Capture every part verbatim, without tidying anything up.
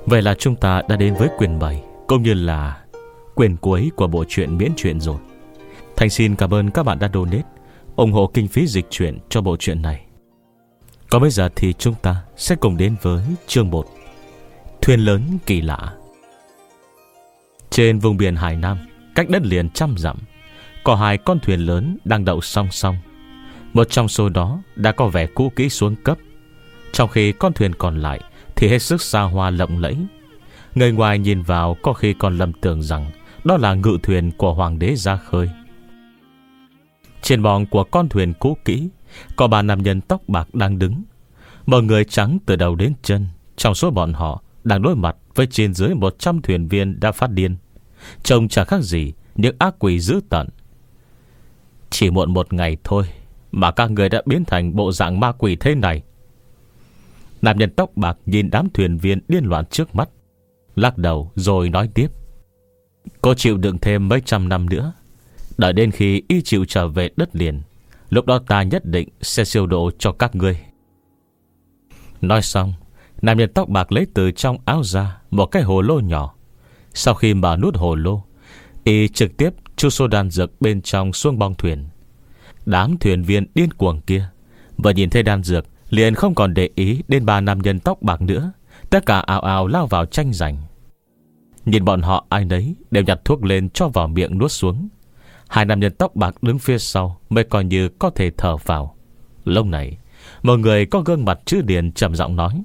Vậy là chúng ta đã đến với quyển bảy, cũng như là quyển cuối của bộ truyện miễn truyện rồi. Thành xin cảm ơn các bạn đã donate, ủng hộ kinh phí dịch truyện cho bộ truyện này. Còn bây giờ thì chúng ta sẽ cùng đến với chương một, Thuyền lớn kỳ lạ. Trên vùng biển Hải Nam, cách đất liền trăm dặm, có hai con thuyền lớn đang đậu song song. Một trong số đó đã có vẻ cũ kỹ xuống cấp, trong khi con thuyền còn lại thì hết sức xa hoa lộng lẫy. Người ngoài nhìn vào có khi còn lầm tưởng rằng đó là ngự thuyền của hoàng đế ra khơi. Trên bong của con thuyền cũ kỹ có ba nam nhân tóc bạc đang đứng, một người trắng từ đầu đến chân. Trong số bọn họ đang đối mặt với trên dưới một trăm thuyền viên đã phát điên, trông chẳng khác gì những ác quỷ dữ tợn. Chỉ muộn một ngày thôi mà các người đã biến thành bộ dạng ma quỷ thế này. Nam nhân tóc bạc nhìn đám thuyền viên điên loạn trước mắt, lắc đầu rồi nói tiếp: Cô chịu đựng thêm mấy trăm năm nữa, đợi đến khi y chịu trở về đất liền, lúc đó ta nhất định sẽ siêu độ cho các ngươi. Nói xong, nam nhân tóc bạc lấy từ trong áo ra một cái hồ lô nhỏ. Sau khi mở nút hồ lô, y trực tiếp chu số đan dược bên trong xuống bong thuyền. Đám thuyền viên điên cuồng kia vừa nhìn thấy đan dược liền không còn để ý đến ba nam nhân tóc bạc nữa. Tất cả ào ào lao vào tranh giành. Nhìn bọn họ ai nấy đều nhặt thuốc lên cho vào miệng nuốt xuống. Hai nam nhân tóc bạc đứng phía sau mới coi như có thể thở vào. Lúc này, một người có gương mặt chữ điền trầm giọng nói: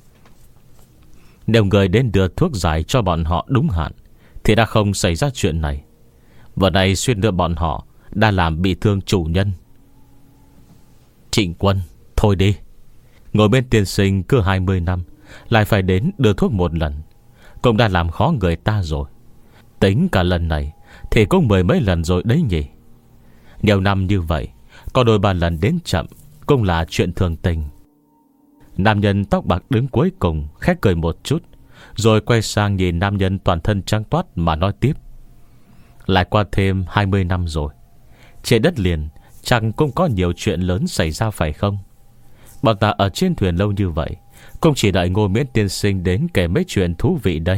Nếu người đến đưa thuốc giải cho bọn họ đúng hạn thì đã không xảy ra chuyện này. Vừa nay xuyên nữa bọn họ đã làm bị thương chủ nhân. Trịnh Quân, thôi đi. Ngồi bên tiên sinh cứ hai mươi năm lại phải đến đưa thuốc một lần, cũng đã làm khó người ta rồi. Tính cả lần này thì cũng mười mấy lần rồi đấy nhỉ. Nhiều năm như vậy, có đôi ba lần đến chậm cũng là chuyện thường tình. Nam nhân tóc bạc đứng cuối cùng khẽ cười một chút, rồi quay sang nhìn nam nhân toàn thân trắng toát mà nói tiếp: Lại qua thêm hai mươi năm rồi, trên đất liền chẳng cũng có nhiều chuyện lớn xảy ra phải không? Bọn ta ở trên thuyền lâu như vậy, cũng chỉ đợi Ngô Miễn tiên sinh đến kể mấy chuyện thú vị đây.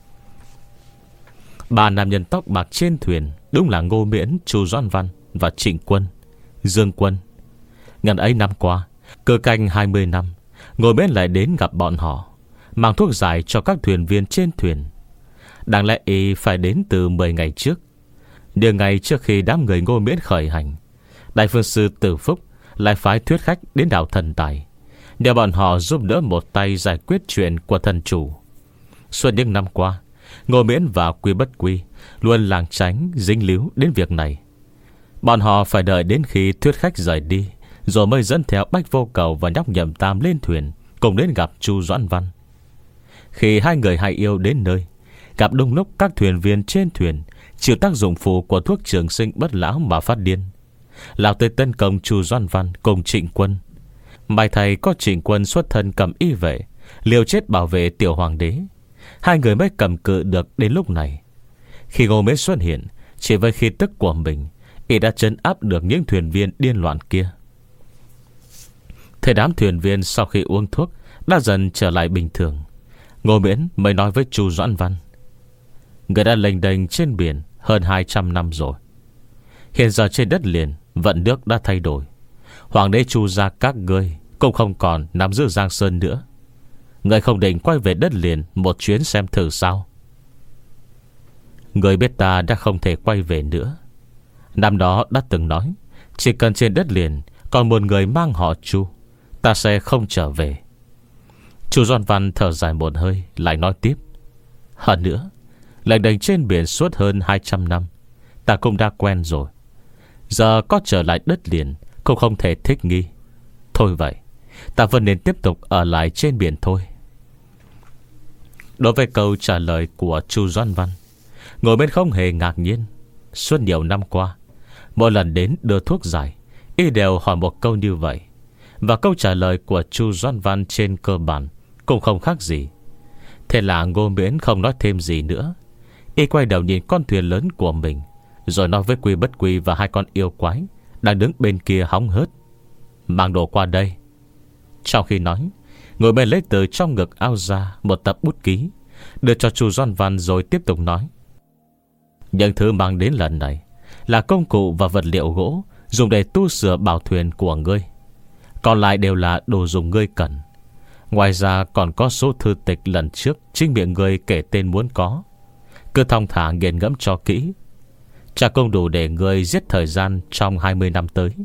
Ba nam nhân tóc bạc trên thuyền đúng là Ngô Miễn, Chu Doãn Văn và Trịnh Quân, Dương Quân. Ngần ấy năm qua, cơ canh hai mươi năm, Ngô Miễn lại đến gặp bọn họ, mang thuốc giải cho các thuyền viên trên thuyền. Đáng lẽ y phải đến từ mười ngày trước. Nửa ngày trước khi đám người Ngô Miễn khởi hành, Đại phương sư Tử Phúc lại phái thuyết khách đến đảo Thần Tài, nhờ bọn họ giúp đỡ một tay giải quyết chuyện của thần chủ. Suốt những năm qua, Ngô Miễn và Quy Bất Quy luôn lảng tránh dính líu đến việc này. Bọn họ phải đợi đến khi thuyết khách rời đi, rồi mới dẫn theo Bách Vô Cầu và nhóc Nhậm Tam lên thuyền, cùng đến gặp Chu Doãn Văn. Khi hai người hài yêu đến nơi, gặp đúng lúc các thuyền viên trên thuyền chịu tác dụng phụ của thuốc trường sinh bất lão mà phát điên, lao tới tấn công Chu Doãn Văn cùng Trịnh Quân. May thầy có Trịnh Quân xuất thân cầm y vệ, liều chết bảo vệ tiểu hoàng đế, hai người mới cầm cự được đến lúc này. Khi Ngô Miễn xuất hiện, chỉ với khí tức của mình, y đã trấn áp được những thuyền viên điên loạn kia. Thế đám thuyền viên sau khi uống thuốc đã dần trở lại bình thường. Ngô Miễn mới nói với Chu Doãn Văn: Người đã lênh đênh trên biển hơn hai trăm năm rồi. Hiện giờ trên đất liền vận nước đã thay đổi. Hoàng đế Chu gia các ngươi cũng không còn nắm giữ Giang Sơn nữa. Người không định quay về đất liền một chuyến xem thử sao? Người biết ta đã không thể quay về nữa. Năm đó đã từng nói, chỉ cần trên đất liền còn một người mang họ Chu, ta sẽ không trở về. Chu Doãn Văn thở dài một hơi, lại nói tiếp: Hơn nữa, lênh đênh trên biển suốt hơn hai trăm năm, ta cũng đã quen rồi. Giờ có trở lại đất liền cũng không thể thích nghi. Thôi vậy, ta vẫn nên tiếp tục ở lại trên biển thôi. Đối với câu trả lời của Chu Doãn Văn, Ngồi bên không hề ngạc nhiên. Suốt nhiều năm qua, mỗi lần đến đưa thuốc giải, y đều hỏi một câu như vậy, và câu trả lời của Chu Doãn Văn trên cơ bản cũng không khác gì. Thế là Ngô Miễn không nói thêm gì nữa. Y quay đầu nhìn con thuyền lớn của mình, rồi nói với Quy Bất Quy và hai con yêu quái đang đứng bên kia hóng hớt: Mang đồ qua đây. Trong khi nói, Ngồi bên lấy từ trong ngực ao ra một tập bút ký, đưa cho Chu Doan Văn rồi tiếp tục nói: những thứ mang đến lần này là công cụ và vật liệu gỗ dùng để tu sửa bảo thuyền của ngươi. Còn lại đều là đồ dùng ngươi cần. Ngoài ra còn có số thư tịch lần trước chính miệng ngươi kể tên muốn có. Cứ thong thả nghiền ngẫm cho kỹ. Chả không đủ để ngươi giết thời gian trong hai mươi năm tới.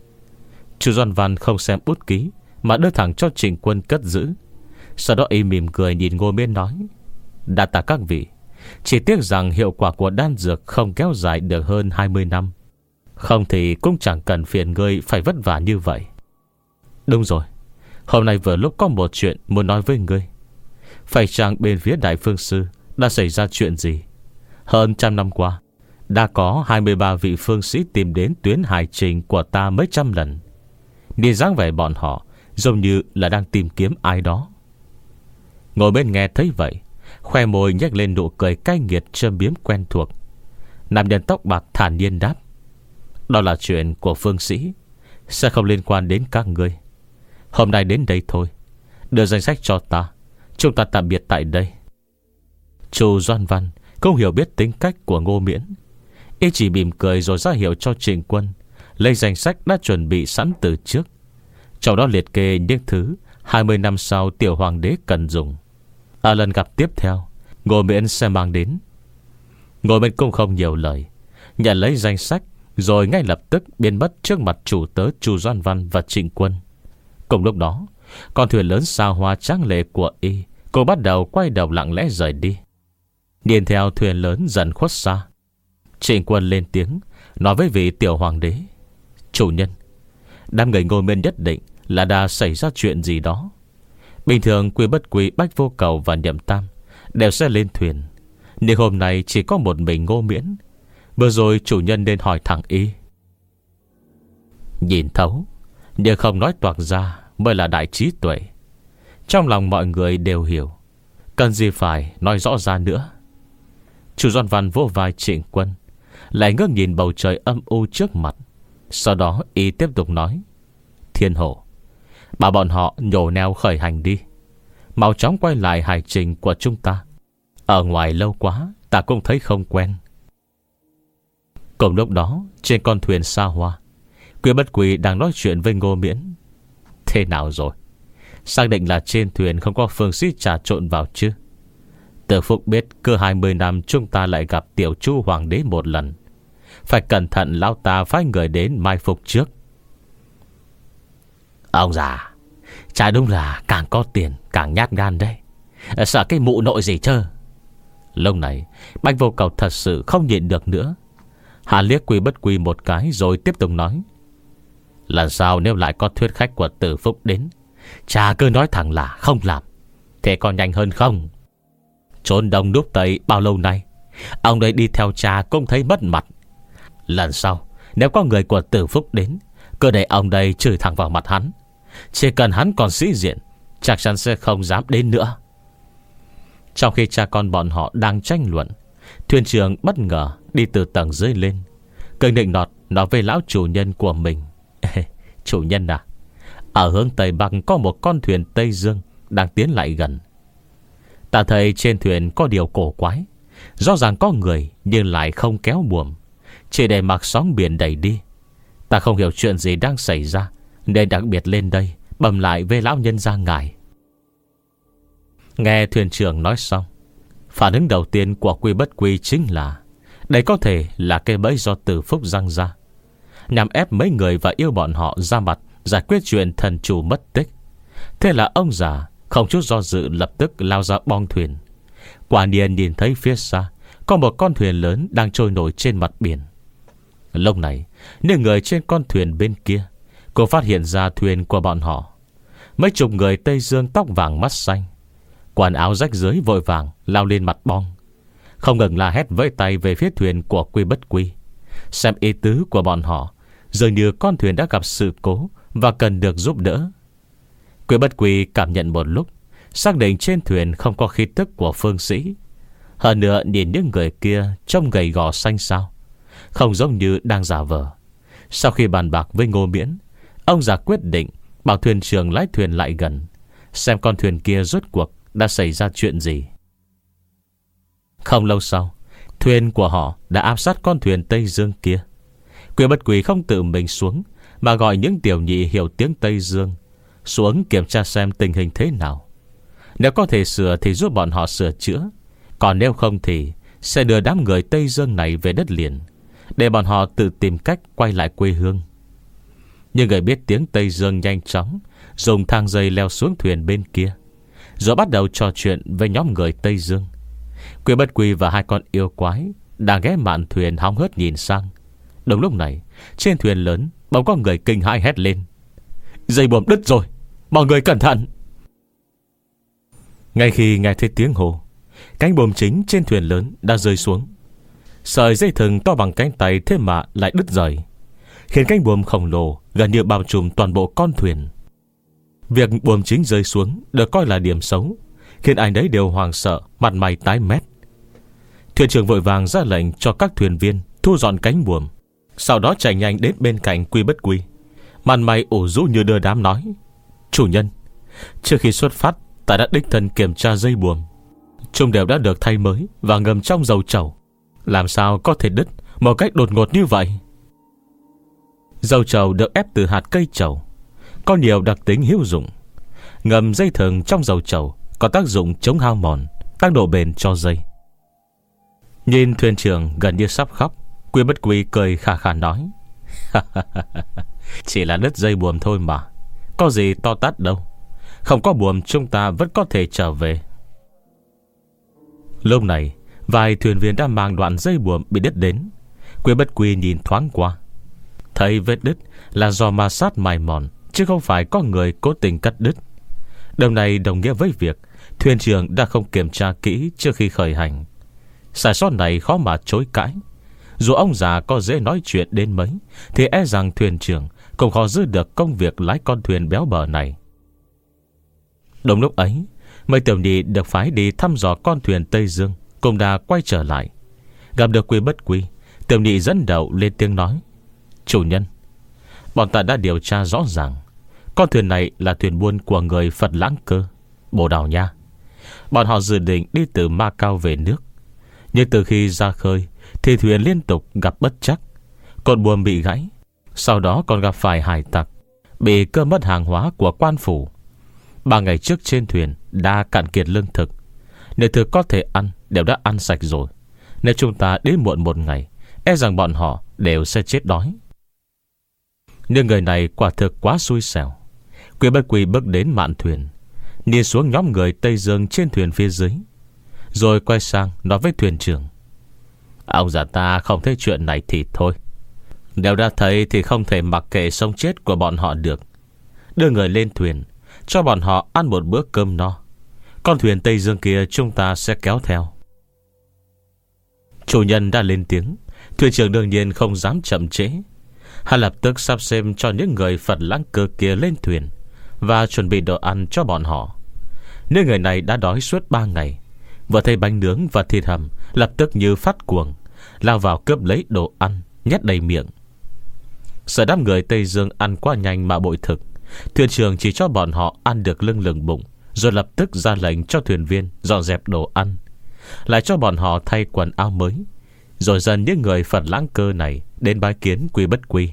Chu Doan Văn không xem bút ký mà đưa thẳng cho Trịnh Quân cất giữ. Sau đó y mỉm cười nhìn Ngô Miễn nói: đa tạ các vị. Chỉ tiếc rằng hiệu quả của đan dược không kéo dài được hơn hai mươi năm. Không thì cũng chẳng cần phiền ngươi phải vất vả như vậy. Đúng rồi, hôm nay vừa lúc có một chuyện muốn nói với ngươi. Phải chăng bên phía Đại Phương Sư đã xảy ra chuyện gì? Hơn trăm năm qua đã có hai mươi ba vị phương sĩ tìm đến tuyến hải trình của ta mấy trăm lần. Nhìn dáng vẻ bọn họ giống như là đang tìm kiếm ai đó. Ngồi bên nghe thấy vậy, khoe môi nhếch lên nụ cười cay nghiệt châm biếm quen thuộc. Nam nhân tóc bạc thản nhiên đáp: đó là chuyện của phương sĩ, sẽ không liên quan đến các ngươi. Hôm nay đến đây thôi. Đưa danh sách cho ta. Chúng ta tạm biệt tại đây. Chu Doan Văn không hiểu biết tính cách của Ngô Miễn. Y chỉ mỉm cười rồi ra hiệu cho Trịnh Quân lấy danh sách đã chuẩn bị sẵn từ trước. Trong đó liệt kê những thứ hai mươi năm sau tiểu hoàng đế cần dùng. Ở lần gặp tiếp theo, Ngô Miễn sẽ mang đến. Ngô Miễn cũng không nhiều lời, nhận lấy danh sách rồi ngay lập tức biến mất trước mặt chủ tớ Chu Doan Văn và Trịnh Quân. Cùng lúc đó, con thuyền lớn xa hoa tráng lệ của y cô bắt đầu quay đầu lặng lẽ rời đi. Điền theo thuyền lớn dần khuất xa, Trịnh Quân lên tiếng nói với vị tiểu hoàng đế: chủ nhân, đám người Ngô Miễn nhất định là đã xảy ra chuyện gì đó. Bình thường Quy Bất Quy, Bách Vô Cầu và Nhậm Tam đều sẽ lên thuyền, nhưng hôm nay chỉ có một mình Ngô Miễn. Vừa rồi chủ nhân nên hỏi thẳng y. Nhìn thấu nhưng không nói toạc ra mới là đại trí tuệ. Trong lòng mọi người đều hiểu, cần gì phải nói rõ ra nữa. Chu Doan Văn vỗ vai Trịnh Quân, lại ngước nhìn bầu trời âm u trước mặt. Sau đó y tiếp tục nói: Thiên Hổ, bảo bọn họ nhổ neo khởi hành đi, mau chóng quay lại hành trình của chúng ta. Ở ngoài lâu quá ta cũng thấy không quen. Cùng lúc đó, trên con thuyền xa hoa, Quy Bất Quy đang nói chuyện với Ngô Miễn. Thế nào rồi? Xác định là trên thuyền không có phương sĩ trà trộn vào chứ? Từ Phúc biết cứ hai mươi năm chúng ta lại gặp tiểu Chu hoàng đế một lần. Phải cẩn thận, lão ta phái người đến mai phục trước. Ông già, chả đúng là càng có tiền càng nhát gan đấy. Sợ cái mụ nội gì chứ? Lúc này Bách Vô Cầu thật sự không nhịn được nữa. Hạ liếc Quy Bất Quy một cái rồi tiếp tục nói: lần sau nếu lại có thuyết khách của Tử Phúc đến, cha cứ nói thẳng là không làm. Thế còn nhanh hơn không? Trốn đông núp tây bao lâu nay, ông đây đi theo cha cũng thấy mất mặt. Lần sau nếu có người của Tử Phúc đến, cứ để ông đây chửi thẳng vào mặt hắn. Chỉ cần hắn còn sĩ diện, chắc chắn sẽ không dám đến nữa. Trong khi cha con bọn họ đang tranh luận, thuyền trưởng bất ngờ đi từ tầng dưới lên, cười nịnh nọt nói với lão chủ nhân của mình: chủ nhân à, ở hướng Tây Bắc có một con thuyền Tây Dương đang tiến lại gần. Ta thấy trên thuyền có điều cổ quái. Rõ ràng có người nhưng lại không kéo buồm, chỉ để mặc sóng biển đẩy đi. Ta không hiểu chuyện gì đang xảy ra, nên đặc biệt lên đây bẩm lại với lão nhân gia ngài. Nghe thuyền trưởng nói xong, phản ứng đầu tiên của Quy Bất Quy chính là đây có thể là cái bẫy do Tử Phúc răng ra, nhằm ép mấy người và yêu bọn họ ra mặt giải quyết chuyện thần chủ mất tích. Thế là ông già không chút do dự lập tức lao ra bong thuyền. Quả nhiên nhìn thấy phía xa có một con thuyền lớn đang trôi nổi trên mặt biển. Lúc này những người trên con thuyền bên kia cô phát hiện ra thuyền của bọn họ. Mấy chục người Tây Dương tóc vàng mắt xanh, quần áo rách rưới vội vàng lao lên mặt bong, không ngừng la hét với tay về phía thuyền của Quy Bất Quy. Xem ý tứ của bọn họ, dường như con thuyền đã gặp sự cố và cần được giúp đỡ. Quy Bất Quy cảm nhận một lúc, xác định trên thuyền không có khí tức của phương sĩ. Hơn nữa nhìn những người kia trông gầy gò xanh xao, không giống như đang giả vờ. Sau khi bàn bạc với Ngô Miễn, ông già quyết định bảo thuyền trưởng lái thuyền lại gần, xem con thuyền kia rốt cuộc đã xảy ra chuyện gì. Không lâu sau, thuyền của họ đã áp sát con thuyền Tây Dương kia. Quỷ Bất Quỷ không tự mình xuống, mà gọi những tiểu nhị hiểu tiếng Tây Dương xuống kiểm tra xem tình hình thế nào. Nếu có thể sửa thì giúp bọn họ sửa chữa, còn nếu không thì sẽ đưa đám người Tây Dương này về đất liền, để bọn họ tự tìm cách quay lại quê hương. Nhưng người biết tiếng Tây Dương nhanh chóng dùng thang dây leo xuống thuyền bên kia, rồi bắt đầu trò chuyện với nhóm người Tây Dương. Quỷ Bất Quỷ và hai con yêu quái đang ghé mạn thuyền hóng hớt nhìn sang. Đúng lúc này, trên thuyền lớn bỗng có người kinh hãi hét lên: dây buồm đứt rồi, mọi người cẩn thận! Ngay khi nghe thấy tiếng hô, cánh buồm chính trên thuyền lớn đã rơi xuống. Sợi dây thừng to bằng cánh tay thế mà lại đứt rời, khiến cánh buồm khổng lồ gần như bao trùm toàn bộ con thuyền. Việc buồm chính rơi xuống được coi là điểm xấu, khiến ai nấy đều hoảng sợ, mặt mày tái mét. Thuyền trưởng vội vàng ra lệnh cho các thuyền viên thu dọn cánh buồm, sau đó chạy nhanh đến bên cạnh Quy Bất Quy, mặt mày ủ rũ như đưa đám nói: chủ nhân, trước khi xuất phát ta đã đích thân kiểm tra dây buồm, chúng đều đã được thay mới và ngâm trong dầu trầu, làm sao có thể đứt một cách đột ngột như vậy? Dầu trầu được ép từ hạt cây trầu, có nhiều đặc tính hữu dụng. Ngâm dây thừng trong dầu trầu có tác dụng chống hao mòn, tăng độ bền cho dây. Nhìn thuyền trưởng gần như sắp khóc, Quy Bất Quy cười khà khà nói: chỉ là đứt dây buồm thôi mà, có gì to tát đâu. Không có buồm chúng ta vẫn có thể trở về. Lúc này, vài thuyền viên đã mang đoạn dây buồm bị đứt đến. Quy Bất Quy nhìn thoáng qua, thấy vết đứt là do ma sát mài mòn, chứ không phải có người cố tình cắt đứt. Điều này đồng nghĩa với việc thuyền trưởng đã không kiểm tra kỹ trước khi khởi hành. Sai sót này khó mà chối cãi. Dù ông già có dễ nói chuyện đến mấy, thì e rằng thuyền trưởng cũng khó giữ được công việc lái con thuyền béo bở này. Đúng lúc ấy, mấy tiểu nhị được phái đi thăm dò con thuyền Tây Dương cũng đã quay trở lại. Gặp được Quy Bất Quy, tiểu nhị dẫn đầu lên tiếng nói: chủ nhân, bọn ta đã điều tra rõ ràng, con thuyền này là thuyền buôn của người Phật Lãng Cơ, Bồ Đào Nha. Bọn họ dự định đi từ Ma Cao về nước, nhưng từ khi ra khơi thì thuyền liên tục gặp bất trắc, cột buồm bị gãy, sau đó còn gặp phải hải tặc, bị cướp mất hàng hóa của quan phủ. Ba ngày trước trên thuyền đã cạn kiệt lương thực, nếu thực có thể ăn đều đã ăn sạch rồi. Nếu chúng ta đến muộn một ngày, e rằng bọn họ đều sẽ chết đói. Nhưng người này quả thực quá xui xẻo. Quy Bất Quy bước đến mạn thuyền, nhìn xuống nhóm người Tây Dương trên thuyền phía dưới, rồi quay sang nói với thuyền trưởng: ông già ta không thấy chuyện này thì thôi, nếu đã thấy thì không thể mặc kệ sống chết của bọn họ được. Đưa người lên thuyền, cho bọn họ ăn một bữa cơm no. Con thuyền Tây Dương kia chúng ta sẽ kéo theo. Chủ nhân đã lên tiếng, thuyền trưởng đương nhiên không dám chậm trễ. Hắn lập tức sắp xếp cho những người Phật Lãng Cơ kia lên thuyền và chuẩn bị đồ ăn cho bọn họ. Những người này đã đói suốt ba ngày, vừa thấy bánh nướng và thịt hầm lập tức như phát cuồng, lao vào cướp lấy đồ ăn, nhét đầy miệng. Sợ đám người Tây Dương ăn quá nhanh mà bội thực, thuyền trưởng chỉ cho bọn họ ăn được lưng lửng bụng, rồi lập tức ra lệnh cho thuyền viên dọn dẹp đồ ăn, lại cho bọn họ thay quần áo mới, rồi dần những người Phật Lãng Cơ này đến bái kiến Quy Bất Quy.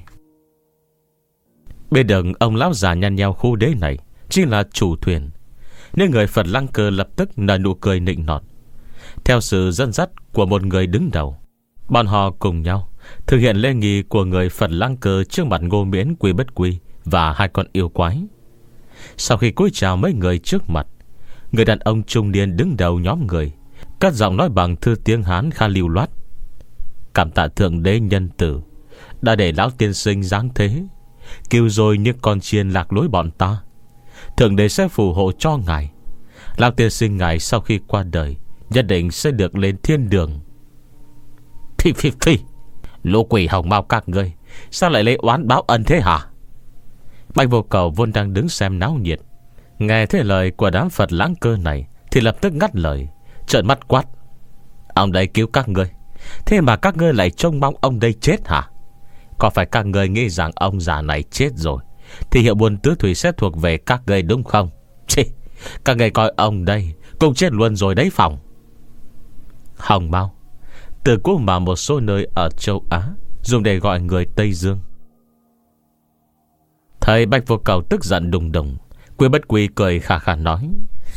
Bên đường ông lão già nhăn nheo khu đế này chính là chủ thuyền, nên người Phật Lãng Cơ lập tức nở nụ cười nịnh nọt. Theo sự dẫn dắt của một người đứng đầu, bọn họ cùng nhau thực hiện lễ nghi của người Phật Lãng Cơ trước mặt Ngô Miễn, Quy Bất Quy và hai con yêu quái. Sau khi cúi chào mấy người trước mặt, người đàn ông trung niên đứng đầu nhóm người cất giọng nói bằng thư tiếng Hán khá lưu loát: cảm tạ thượng đế nhân tử đã để lão tiên sinh giáng thế, cứu rồi những con chiên lạc lối bọn ta. Thượng đế sẽ phù hộ cho ngài. Lão tiên sinh ngài sau khi qua đời nhất định sẽ được lên thiên đường. Phi phi phi, lũ quỷ hồng mau các ngươi, sao lại lấy oán báo ân thế hả? Bạch Vô Cầu vốn đang đứng xem náo nhiệt, nghe thấy lời của đám Phật Lãng Cơ này thì lập tức ngắt lời, trợn mắt quát: ông đây cứu các ngươi, thế mà các ngươi lại trông mong ông đây chết hả? Có phải các ngươi nghĩ rằng ông già này chết rồi thì hiệu buôn tứ thủy sẽ thuộc về các ngươi đúng không? Chì, các ngươi coi ông đây cũng chết luôn rồi đấy phòng. Hồng Mao, từ cũ mà một số nơi ở châu Á dùng để gọi người Tây Dương. Thầy Bạch Vô Cầu tức giận đùng đùng. Quy Bất Quy cười khà khà nói: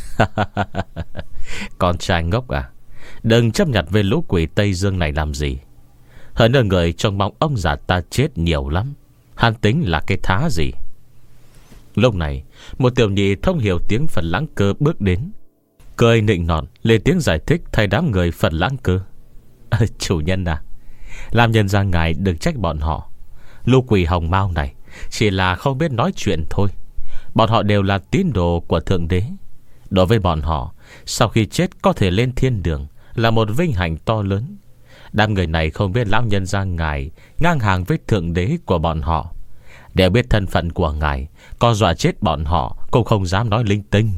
Con trai ngốc à, đừng chấp nhặt với lũ quỷ Tây Dương này làm gì. Hơn nữa người trông mong ông già ta chết nhiều lắm. Hắn tính là cái thá gì. Lúc này một tiểu nhị thông hiểu tiếng Phật Lãng Cơ bước đến, cười nịnh nọt lên tiếng giải thích thay đám người Phật Lãng Cơ. à, Chủ nhân à, làm nhân ra ngài đừng trách bọn họ. Lũ quỷ Hồng Mao này chỉ là không biết nói chuyện thôi. Bọn họ đều là tín đồ của Thượng Đế. Đối với bọn họ, sau khi chết có thể lên thiên đường là một vinh hạnh to lớn. Đám người này không biết lão nhân gia ngài ngang hàng với Thượng Đế của bọn họ. Đều biết thân phận của ngài, có dọa chết bọn họ cũng không dám nói linh tinh.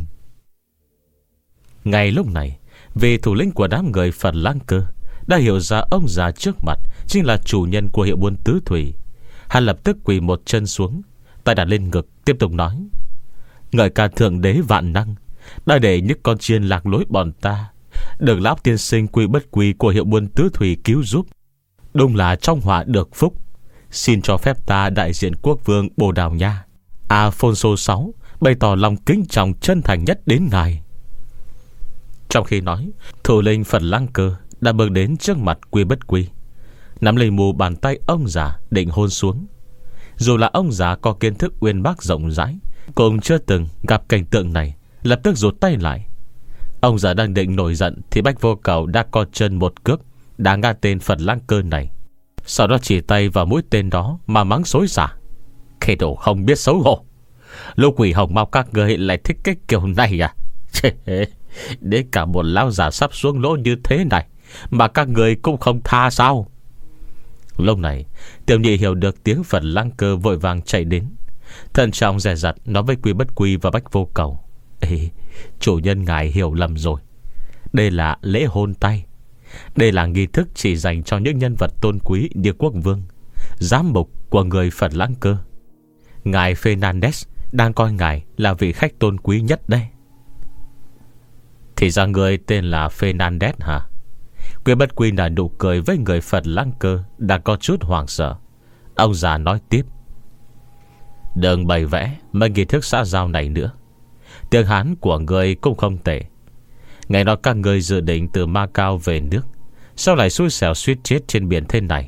Ngay lúc này, vì thủ lĩnh của đám người Phật Lãng Cơ đã hiểu ra ông già trước mặt chính là chủ nhân của hiệu buôn tứ thủy. Hắn lập tức quỳ một chân xuống, tay đặt lên ngực, tiếp tục nói: Ngợi ca Thượng Đế vạn năng đã để những con chiên lạc lối bọn ta được lão tiên sinh Quy Bất Quy của hiệu buôn tứ thủy cứu giúp. Đúng là trong họa được phúc. Xin cho phép ta đại diện quốc vương Bồ Đào Nha Afonso sáu bày tỏ lòng kính trọng chân thành nhất đến ngài. Trong khi nói, thủ lĩnh Phật Lãng Cơ đã bước đến trước mặt Quy Bất Quy, nắm lấy mù bàn tay ông già định hôn xuống. Dù là ông già có kiến thức uyên bác rộng rãi, cũng chưa từng gặp cảnh tượng này, lập tức rụt tay lại. Ông già đang định nổi giận thì Bạch Vô Cầu đã co chân một cước đá ngã tên Phật Lãng Cơ này, sau đó chỉ tay vào mũi tên đó mà mắng xối xả: Cái đồ không biết xấu hổ, lũ quỷ Hồng Mao các người lại thích cái kiểu này à? Đến cả một lão già sắp xuống lỗ như thế này mà các người cũng không tha sao? Lúc này tiểu nhị hiểu được tiếng Phật Lãng Cơ vội vàng chạy đến, thận trọng dè dặt nói với Quy Bất Quy và Bạch Vô Cầu: Ê, chủ nhân ngài hiểu lầm rồi. Đây là lễ hôn tay. Đây là nghi thức chỉ dành cho những nhân vật tôn quý như quốc vương, giám mục của người Phật Lãng Cơ. Ngài Fernandez đang coi ngài là vị khách tôn quý nhất đây. Thì ra người tên là Fernandez hả? Quy Bất Quy nở nụ cười với người Phật Lãng Cơ đã có chút hoảng sợ. Ông già nói tiếp: Đừng bày vẽ mấy nghi thức xã giao này nữa. Tiếng Hán của người cũng không tệ. Ngày đó các người dự định từ Macau về nước, sao lại xui xẻo suýt chết trên biển thế này?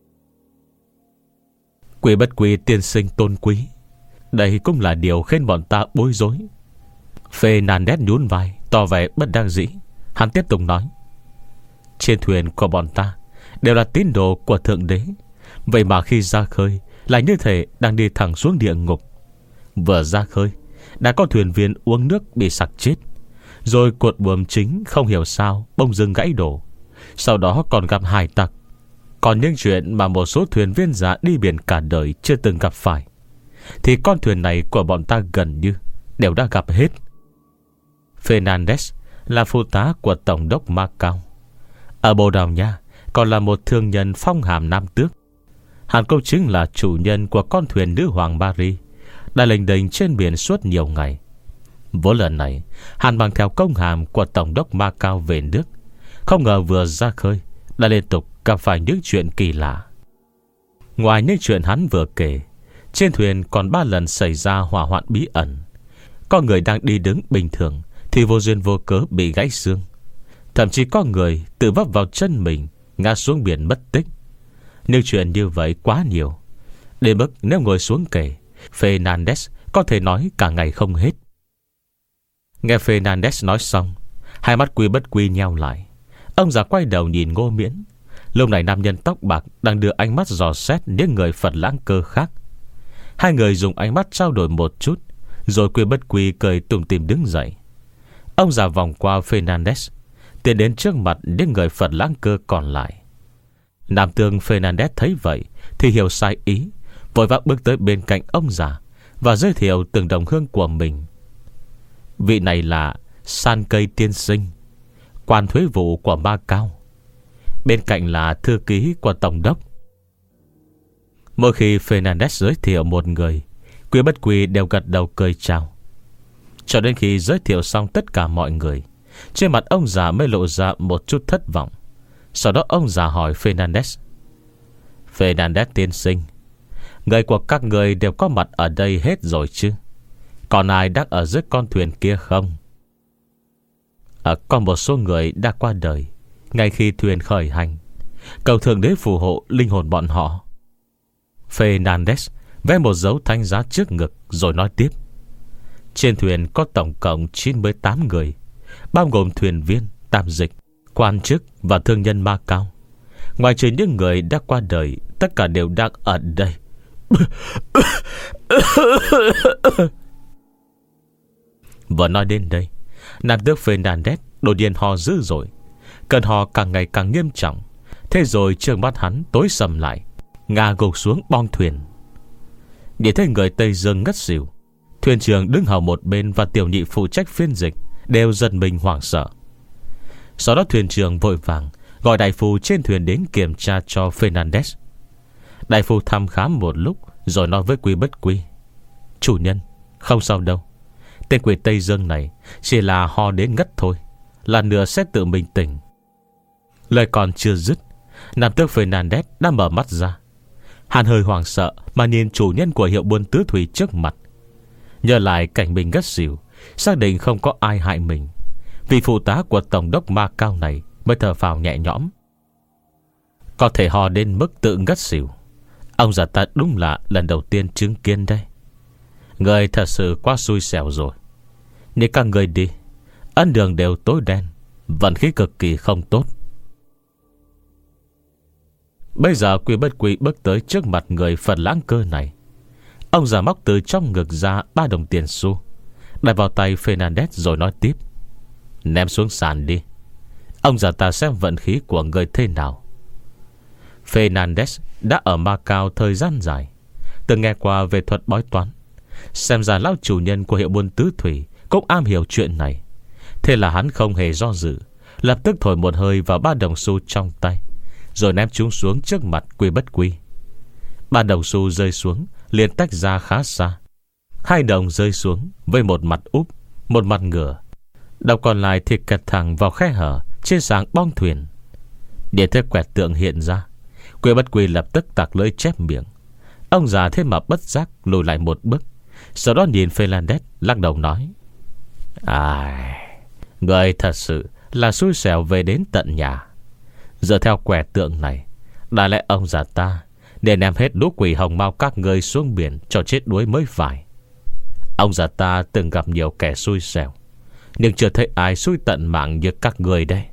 Quy Bất Quy tiên sinh tôn quý, đây cũng là điều khiến bọn ta bối rối. Fernandez nhún vai tỏ vẻ bất đắc dĩ. Hắn tiếp tục nói: Trên thuyền của bọn ta đều là tín đồ của Thượng Đế, vậy mà khi ra khơi lại như thể đang đi thẳng xuống địa ngục. Vừa ra khơi đã có thuyền viên uống nước bị sặc chết, rồi cột buồm chính không hiểu sao bông dưng gãy đổ. Sau đó còn gặp hải tặc. Còn những chuyện mà một số thuyền viên già đi biển cả đời chưa từng gặp phải, thì con thuyền này của bọn ta gần như đều đã gặp hết. Fernandez là phụ tá của tổng đốc Macau. Ở Bồ Đào Nha còn là một thương nhân phong hàm nam tước. Hắn cũng chính là chủ nhân của con thuyền nữ hoàng Paris đã lênh đênh trên biển suốt nhiều ngày. Vốn lần này hắn mang theo công hàm của tổng đốc Macau về nước, không ngờ vừa ra khơi đã liên tục gặp phải những chuyện kỳ lạ. Ngoài những chuyện hắn vừa kể, trên thuyền còn ba lần xảy ra hỏa hoạn bí ẩn. Có người đang đi đứng bình thường thì vô duyên vô cớ bị gãy xương. Thậm chí có người tự vấp vào chân mình, ngã xuống biển mất tích. Nhưng chuyện như vậy quá nhiều, đến mức nếu ngồi xuống kể, Fernandez có thể nói cả ngày không hết. Nghe Fernandez nói xong, hai mắt Quy Bất Quy nheo lại. Ông già quay đầu nhìn Ngô Miễn. Lúc này nam nhân tóc bạc đang đưa ánh mắt dò xét những người Phật Lãng Cơ khác. Hai người dùng ánh mắt trao đổi một chút, rồi Quy Bất Quy cười tủm tỉm đứng dậy. Ông già vòng qua Fernandez, tiến đến trước mặt những người Phật Lãng Cơ còn lại. Nam tướng Fernandez thấy vậy thì hiểu sai ý, vội vã bước tới bên cạnh ông già và giới thiệu từng đồng hương của mình. Vị này là San Cây tiên sinh, quan thuế vụ của Macau. Bên cạnh là thư ký của tổng đốc. Mỗi khi Fernandez giới thiệu một người, Quy Bất Quy đều gật đầu cười chào. Cho đến khi giới thiệu xong tất cả mọi người, trên mặt ông già mới lộ ra một chút thất vọng. Sau đó ông già hỏi Fernandez: Fernandez tiên sinh, người của các người đều có mặt ở đây hết rồi chứ? Còn ai đang ở dưới con thuyền kia không? À, có một số người đã qua đời ngay khi thuyền khởi hành. Cầu Thượng Đế phù hộ linh hồn bọn họ. Fernandez vẽ một dấu thánh giá trước ngực rồi nói tiếp: Trên thuyền có tổng cộng chín mươi tám người, bao gồm thuyền viên, tạm dịch, quan chức và thương nhân Macao. Ngoài trừ những người đã qua đời, tất cả đều đang ở đây. Vừa nói đến đây, nam tước Fernandez đột nhiên ho dữ dội. Cơn ho càng ngày càng nghiêm trọng. Thế rồi trước mắt hắn tối sầm lại, ngã gục xuống bong thuyền. Nhìn thấy người Tây Dương ngất xỉu, thuyền trưởng đứng hầu một bên và tiểu nhị phụ trách phiên dịch đều giật mình hoảng sợ. Sau đó thuyền trưởng vội vàng gọi đại phu trên thuyền đến kiểm tra cho Fernandez. Đại phu thăm khám một lúc rồi nói với Quý Bất Quy: Chủ nhân, không sao đâu. Tên quỷ Tây Dương này chỉ là ho đến ngất thôi, là nửa sẽ tự mình tỉnh. Lời còn chưa dứt, nam tước Fernandez đã mở mắt ra. Hắn hơi hoảng sợ mà nhìn chủ nhân của hiệu buôn tứ thủy trước mặt. Nhớ lại cảnh mình ngất xỉu, xác định không có ai hại mình, vị phụ tá của tổng đốc Macao này mới thở phào nhẹ nhõm. Có thể ho đến mức tự ngất xỉu, ông già ta đúng là lần đầu tiên chứng kiến đây. Người thật sự quá xui xẻo rồi. Nếu các người đi, ân đường đều tối đen, vận khí cực kỳ không tốt. Bây giờ Quý Bất Quy bước tới trước mặt người Phật lãng cơ này. Ông già móc từ trong ngực ra ba đồng tiền xu, đặt vào tay Fernandez rồi nói tiếp: Ném xuống sàn đi, ông già ta xem vận khí của người thế nào. Fernandez đã ở Macao thời gian dài, từng nghe qua về thuật bói toán. Xem ra lão chủ nhân của hiệu buôn tứ thủy cũng am hiểu chuyện này. Thế là hắn không hề do dự, lập tức thổi một hơi vào ba đồng xu trong tay, rồi ném chúng xuống trước mặt Quý Bất Quy. Ba đồng xu rơi xuống liền tách ra khá xa. Hai đồng rơi xuống với một mặt úp, một mặt ngửa. Đồng còn lại thì kẹt thẳng vào khe hở trên sàng bong thuyền. Điện thế quẹt tượng hiện ra, Quý Bất Quy lập tức tặc lưỡi chép miệng. Ông già thế mà bất giác lùi lại một bước, sau đó nhìn Fernandez lắc đầu nói: Ai, người thật sự là xui xẻo về đến tận nhà. Dựa theo quẻ tượng này, đã lẽ ông già ta nên đem hết lũ quỷ hồng mau các người xuống biển cho chết đuối mới phải. Ông già ta từng gặp nhiều kẻ xui xẻo, nhưng chưa thấy ai xui tận mạng như các người đây.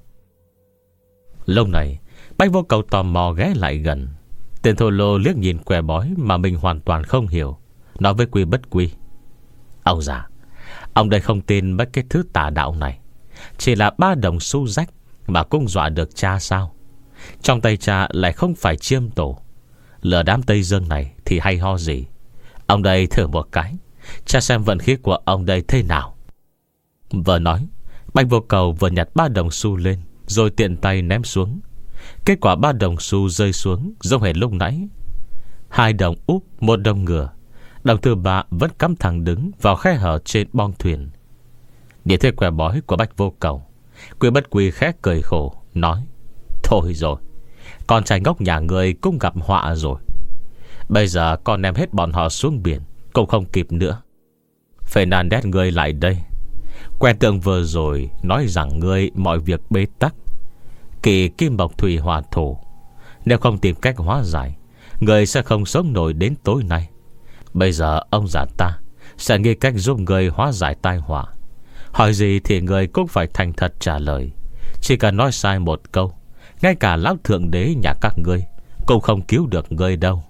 Lúc này Bách Vô Cầu tò mò ghé lại gần. Tên thô lô liếc nhìn quẻ bói mà mình hoàn toàn không hiểu, nói với Quý Bất Quy: Ông già, ông đây không tin mấy cái thứ tà đạo này. Chỉ là ba đồng xu rách mà cũng dọa được cha sao? Trong tay cha lại không phải chiêm tổ. Lừa đám Tây Dương này thì hay ho gì? Ông đây thử một cái, cha xem vận khí của ông đây thế nào. Vừa nói, Bách Vô Cầu vừa nhặt ba đồng xu lên, rồi tiện tay ném xuống. Kết quả ba đồng xu rơi xuống giống hệt lúc nãy. Hai đồng úp, một đồng ngửa. Đồng thứ ba vẫn cắm thẳng đứng vào khe hở trên bong thuyền. Nhìn thấy quẻ bói của Bách Vô Cầu, Quý Bất Quy khẽ cười khổ nói: Thôi rồi, con trai ngốc nhà người cũng gặp họa rồi. Bây giờ con đem hết bọn họ xuống biển cũng không kịp nữa. Fernandez, người lại đây. Quen tượng vừa rồi nói rằng ngươi mọi việc bế tắc, kỳ kim mộc thủy hỏa thổ. Nếu không tìm cách hóa giải, người sẽ không sống nổi đến tối nay. Bây giờ ông già ta sẽ nghĩ cách giúp người hóa giải tai họa. Hỏi gì thì người cũng phải thành thật trả lời. Chỉ cần nói sai một câu, ngay cả lão thượng đế nhà các ngươi cũng không cứu được người đâu.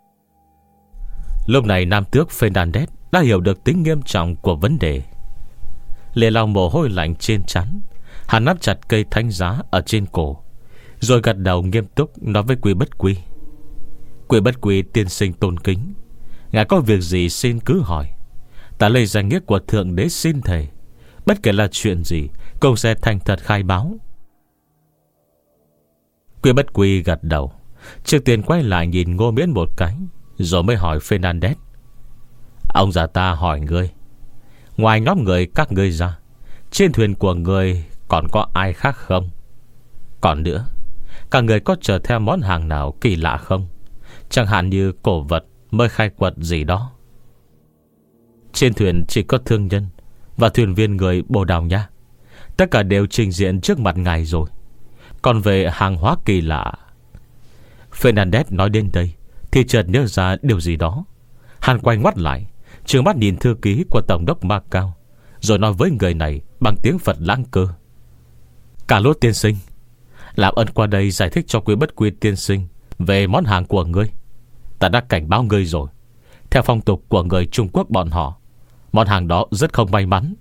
Lúc này nam tước Fernandez đã hiểu được tính nghiêm trọng của vấn đề. Lê lau mồ hôi lạnh trên trán, hắn nắm chặt cây thánh giá ở trên cổ, rồi gật đầu nghiêm túc nói với Quý Bất Quy: Quý Bất Quy tiên sinh tôn kính, ngài có việc gì xin cứ hỏi. Ta lấy danh nghĩa của thượng đế xin thề, bất kể là chuyện gì cũng sẽ thành thật khai báo. Quý Bất Quy gật đầu, trước tiên quay lại nhìn Ngô Miễn một cái, rồi mới hỏi Fernandez: Ông già ta hỏi ngươi, ngoài nhóm người các ngươi ra, trên thuyền của ngươi còn có ai khác không? Còn nữa, Cả người có chờ theo món hàng nào kỳ lạ không? Chẳng hạn như cổ vật mới khai quật gì đó. Trên thuyền chỉ có thương nhân và thuyền viên người Bồ Đào Nha. Tất cả đều trình diện trước mặt ngài rồi. Còn về hàng hóa kỳ lạ, Fernandez nói đến đây thì chợt nhớ ra điều gì đó. Hắn quay ngoắt lại, trừng mắt nhìn thư ký của Tổng đốc Macao, rồi nói với người này bằng tiếng Phật lãng cơ: Cả lốt tiên sinh, làm ơn qua đây giải thích cho quý bất quy tiên sinh về món hàng của ngươi. Ta đã cảnh báo ngươi rồi. Theo phong tục của người Trung Quốc bọn họ, món hàng đó rất không may mắn.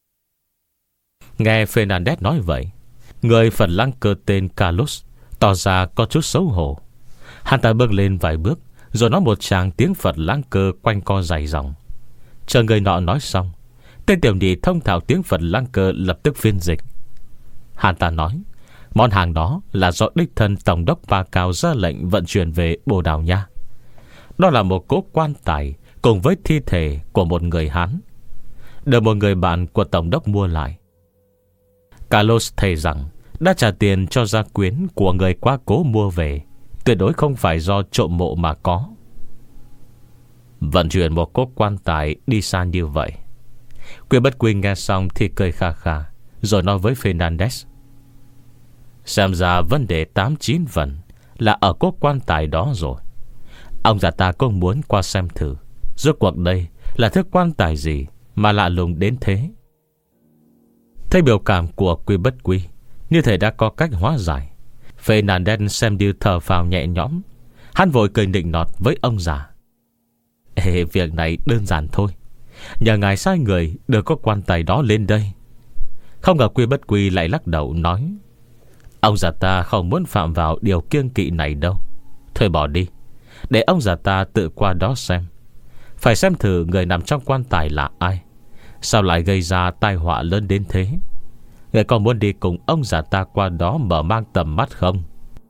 Nghe Fernandez nói vậy, người Phật lãng cơ tên Carlos tỏ ra có chút xấu hổ. Hắn ta bước lên vài bước, rồi nói một tràng tiếng Phật lãng cơ quanh co dài dòng. Chờ người nọ nói xong, tên tiểu nhị thông thạo tiếng Phật lãng cơ lập tức phiên dịch. Hắn ta nói món hàng đó là do đích thân Tổng đốc Macao ra lệnh vận chuyển về Bồ Đào Nha. Đó là một cỗ quan tài cùng với thi thể của một người Hán, được một người bạn của Tổng đốc mua lại. Carlos thề rằng đã trả tiền cho gia quyến của người quá cố mua về, tuyệt đối không phải do trộm mộ mà có. Vận chuyển một cỗ quan tài đi xa như vậy. Quý bất quy nghe xong thì cười kha kha, rồi nói với Fernandez: Xem ra vấn đề tám chín phần là ở cỗ quan tài đó rồi. Ông già ta cũng muốn qua xem thử rốt cuộc đây là thứ quan tài gì mà lạ lùng đến thế. Thấy biểu cảm của Quy bất quy như thể đã có cách hóa giải, Fernandez xem như thở phào nhẹ nhõm. Hắn vội cười nịnh nọt với ông già: Ê, việc này đơn giản thôi. Nhờ ngài sai người đưa có quan tài đó lên đây. Không ngờ Quy bất quy lại lắc đầu nói: Ông già ta không muốn phạm vào điều kiêng kỵ này đâu. Thôi bỏ đi, để ông già ta tự qua đó xem. Phải xem thử người nằm trong quan tài là ai, sao lại gây ra tai họa lớn đến thế. Người còn muốn đi cùng ông già ta qua đó mở mang tầm mắt không?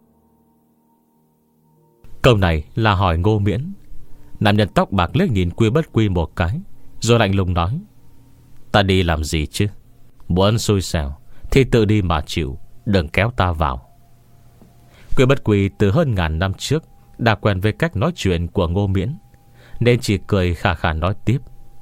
Câu này là hỏi Ngô Miễn. Nam nhân tóc bạc liếc nhìn Quy bất quy một cái, rồi lạnh lùng nói: Ta đi làm gì chứ? Muốn xui xẻo thì tự đi mà chịu, đừng kéo ta vào. Quy bất quy từ hơn ngàn năm trước đã quen với cách nói chuyện của Ngô Miễn, nên chỉ cười khà khà nói tiếp: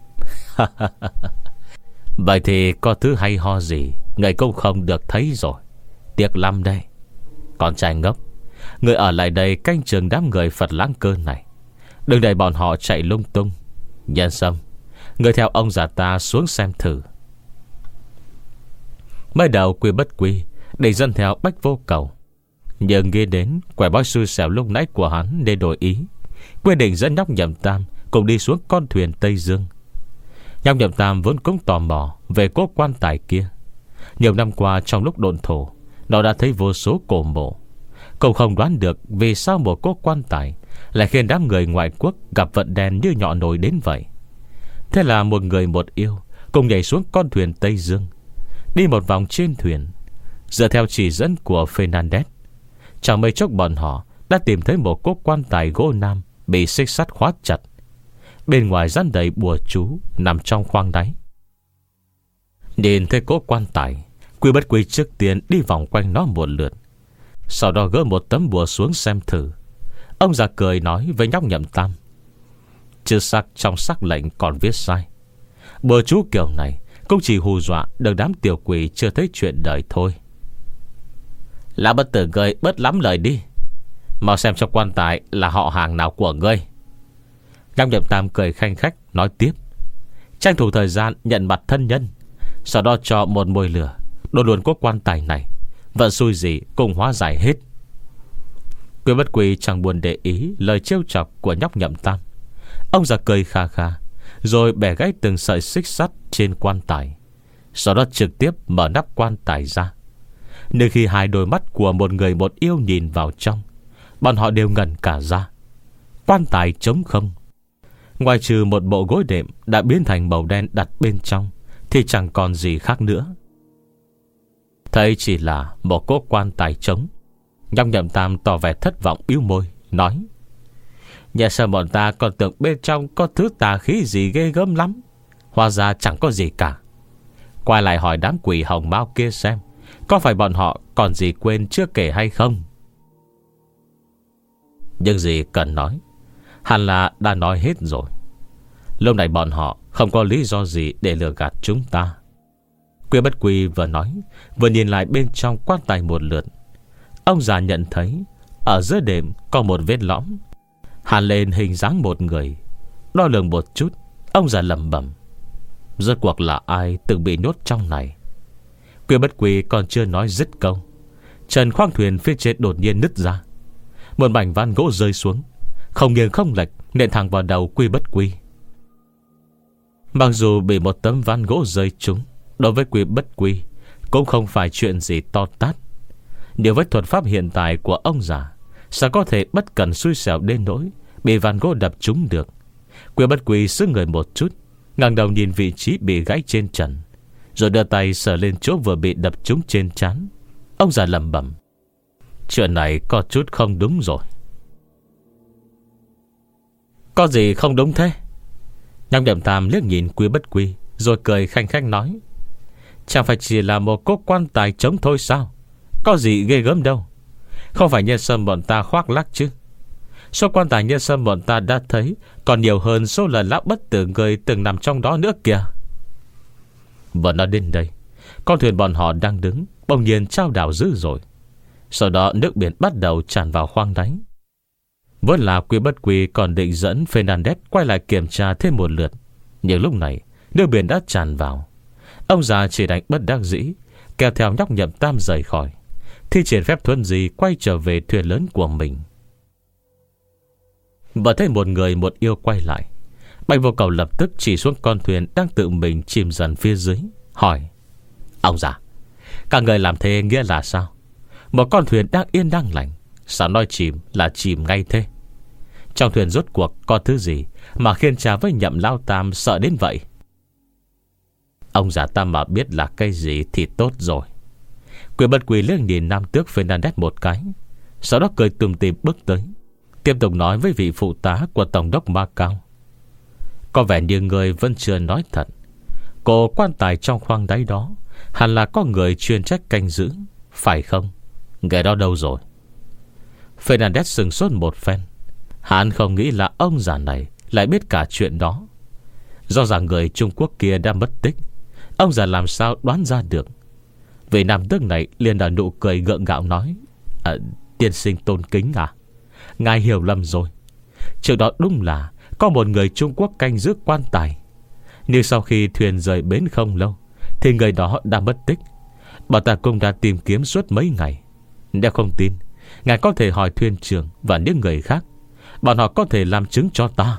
Vậy thì có thứ hay ho gì người cũng không được thấy rồi. Tiếc lắm đây. Con trai ngốc, người ở lại đây canh chừng đám người Phật lãng cơ này, đừng để bọn họ chạy lung tung. Nhân Sâm, người theo ông già ta xuống xem thử. Mới đầu Quy bất quy để dân theo Bách Vô Cầu, nhưng nghe đến quẻ bói xui xẻo lúc nãy của hắn nên đổi ý, quyết định dẫn nhóc Nhậm Tam cùng đi xuống con thuyền Tây Dương. Nhóc Nhậm Tam vốn cũng tò mò về cỗ quan tài kia. Nhiều năm qua trong lúc độn thổ, nó đã thấy vô số cổ mộ, cậu không đoán được vì sao một cỗ quan tài lại khiến đám người ngoại quốc gặp vận đen như nhọ nồi đến vậy. Thế là một người một yêu cùng nhảy xuống con thuyền Tây Dương, đi một vòng trên thuyền. Dựa theo chỉ dẫn của Fernandez, chẳng mấy chốc bọn họ đã tìm thấy một cỗ quan tài gỗ nam bị xích sắt khóa chặt, bên ngoài dán đầy bùa chú nằm trong khoang đáy. Nhìn thấy cỗ quan tài, Quy bất quy trước tiên đi vòng quanh nó một lượt, sau đó gỡ một tấm bùa xuống xem thử. Ông già cười nói với nhóc Nhậm Tam: Chữ sắc trong sắc lệnh còn viết sai. Bùa chú kiểu này cũng chỉ hù dọa được đám tiểu quỷ chưa thấy chuyện đời thôi. Là bất tử ngươi bớt lắm lời đi, mau xem trong quan tài là họ hàng nào của ngươi. Nhóc Nhậm Tam cười khanh khách nói tiếp, tranh thủ thời gian nhận mặt thân nhân, sau đó cho một mồi lửa đốt luôn có quan tài này. Vận xui gì cùng hóa giải hết. Quy bất quy chẳng buồn để ý lời trêu chọc của nhóc Nhậm Tam. Ông già cười kha kha, rồi bẻ gãy từng sợi xích sắt trên quan tài, sau đó trực tiếp mở nắp quan tài ra. Nơi khi hai đôi mắt của một người một yêu nhìn vào trong, bọn họ đều ngẩn cả ra. Quan tài trống không, ngoài trừ một bộ gối đệm đã biến thành màu đen đặt bên trong thì chẳng còn gì khác nữa. Thấy chỉ là một cỗ quan tài trống, nhóc Nhậm Tam tỏ vẻ thất vọng bĩu môi nói: Nhà sao bọn ta còn tưởng bên trong có thứ tà khí gì ghê gớm lắm, hóa ra chẳng có gì cả. Quay lại hỏi đám quỷ hồng mao kia xem có phải bọn họ còn gì quên chưa kể hay không. Nhưng gì cần nói, hẳn là đã nói hết rồi. Lúc này bọn họ không có lý do gì để lừa gạt chúng ta. Quy Bất Quy vừa nói, vừa nhìn lại bên trong quan tài một lượt. Ông già nhận thấy ở giữa đệm có một vết lõm, hàn lên hình dáng một người. Đo lường một chút, ông già lẩm bẩm: rốt cuộc là ai từng bị nhốt trong này? Quy Bất Quy còn chưa nói dứt câu, trần khoang thuyền phía trên đột nhiên nứt ra. Một mảnh ván gỗ rơi xuống, không nghiêng không lệch, nện thẳng vào đầu Quy Bất Quy. Mặc dù bị một tấm ván gỗ rơi trúng, đối với Quy Bất Quy cũng không phải chuyện gì to tát. Nhưng với thuật pháp hiện tại của ông già, sao có thể bất cần xui xẻo đến nỗi bị ván gỗ đập trúng được. Quy Bất Quy sững người một chút, ngẩng đầu nhìn vị trí bị gãy trên trần, rồi đưa tay sờ lên chỗ vừa bị đập trúng trên trán. Ông già lẩm bẩm: chuyện này có chút không đúng rồi. Có gì không đúng thế? Nhâm Nhậm Tam liếc nhìn Quy Bất Quy, rồi cười khanh khách nói: chẳng phải chỉ là một cỗ quan tài trống thôi sao? Có gì ghê gớm đâu. Không phải Nhân Sâm bọn ta khoác lác chứ? Số quan tài Nhân Sâm bọn ta đã thấy còn nhiều hơn số lần lão bất tử người từng nằm trong đó nữa kìa. Vừa nói đến đây, con thuyền bọn họ đang đứng bỗng nhiên chao đảo dữ dội. Sau đó nước biển bắt đầu tràn vào khoang đáy. Vốn là Quy Bất Quy còn định dẫn Fernandez quay lại kiểm tra thêm một lượt, nhưng lúc này nước biển đã tràn vào. Ông già chỉ đành bất đắc dĩ kéo theo nhóc Nhậm Tam rời khỏi, thi triển phép thuần gì quay trở về thuyền lớn của mình. Và thấy một người một yêu quay lại, Bạch Vô Cầu lập tức chỉ xuống con thuyền đang tự mình chìm dần phía dưới, hỏi: ông già, các người làm thế nghĩa là sao? Một con thuyền đang yên đang lành, sao nói chìm là chìm ngay thế? Trong thuyền rốt cuộc có thứ gì mà khiến cha với Nhậm Lao Tam sợ đến vậy? Ông già ta mà biết là cái gì thì tốt rồi. Quy Bất Quy liếc nhìn nam tước Fernandez một cái, sau đó cười tùm tìm bước tới, tiếp tục nói với vị phụ tá của tổng đốc Macao: có vẻ như người vẫn chưa nói thật. Cổ quan tài trong khoang đáy đó hẳn là có người chuyên trách canh giữ, phải không? Người đó đâu rồi? Fernandez sừng sốt một phen. Hắn không nghĩ là ông già này lại biết cả chuyện đó. Do rằng người Trung Quốc kia đã mất tích, ông già làm sao đoán ra được. Vị nam tước này liền nở nụ cười gượng gạo nói: à, tiên sinh tôn kính à, ngài hiểu lầm rồi. Trước đó đúng là có một người Trung Quốc canh giữ quan tài, nhưng sau khi thuyền rời bến không lâu thì người đó đã mất tích. Bọn ta cũng đã tìm kiếm suốt mấy ngày. Nếu không tin, ngài có thể hỏi thuyền trưởng và những người khác, bọn họ có thể làm chứng cho ta.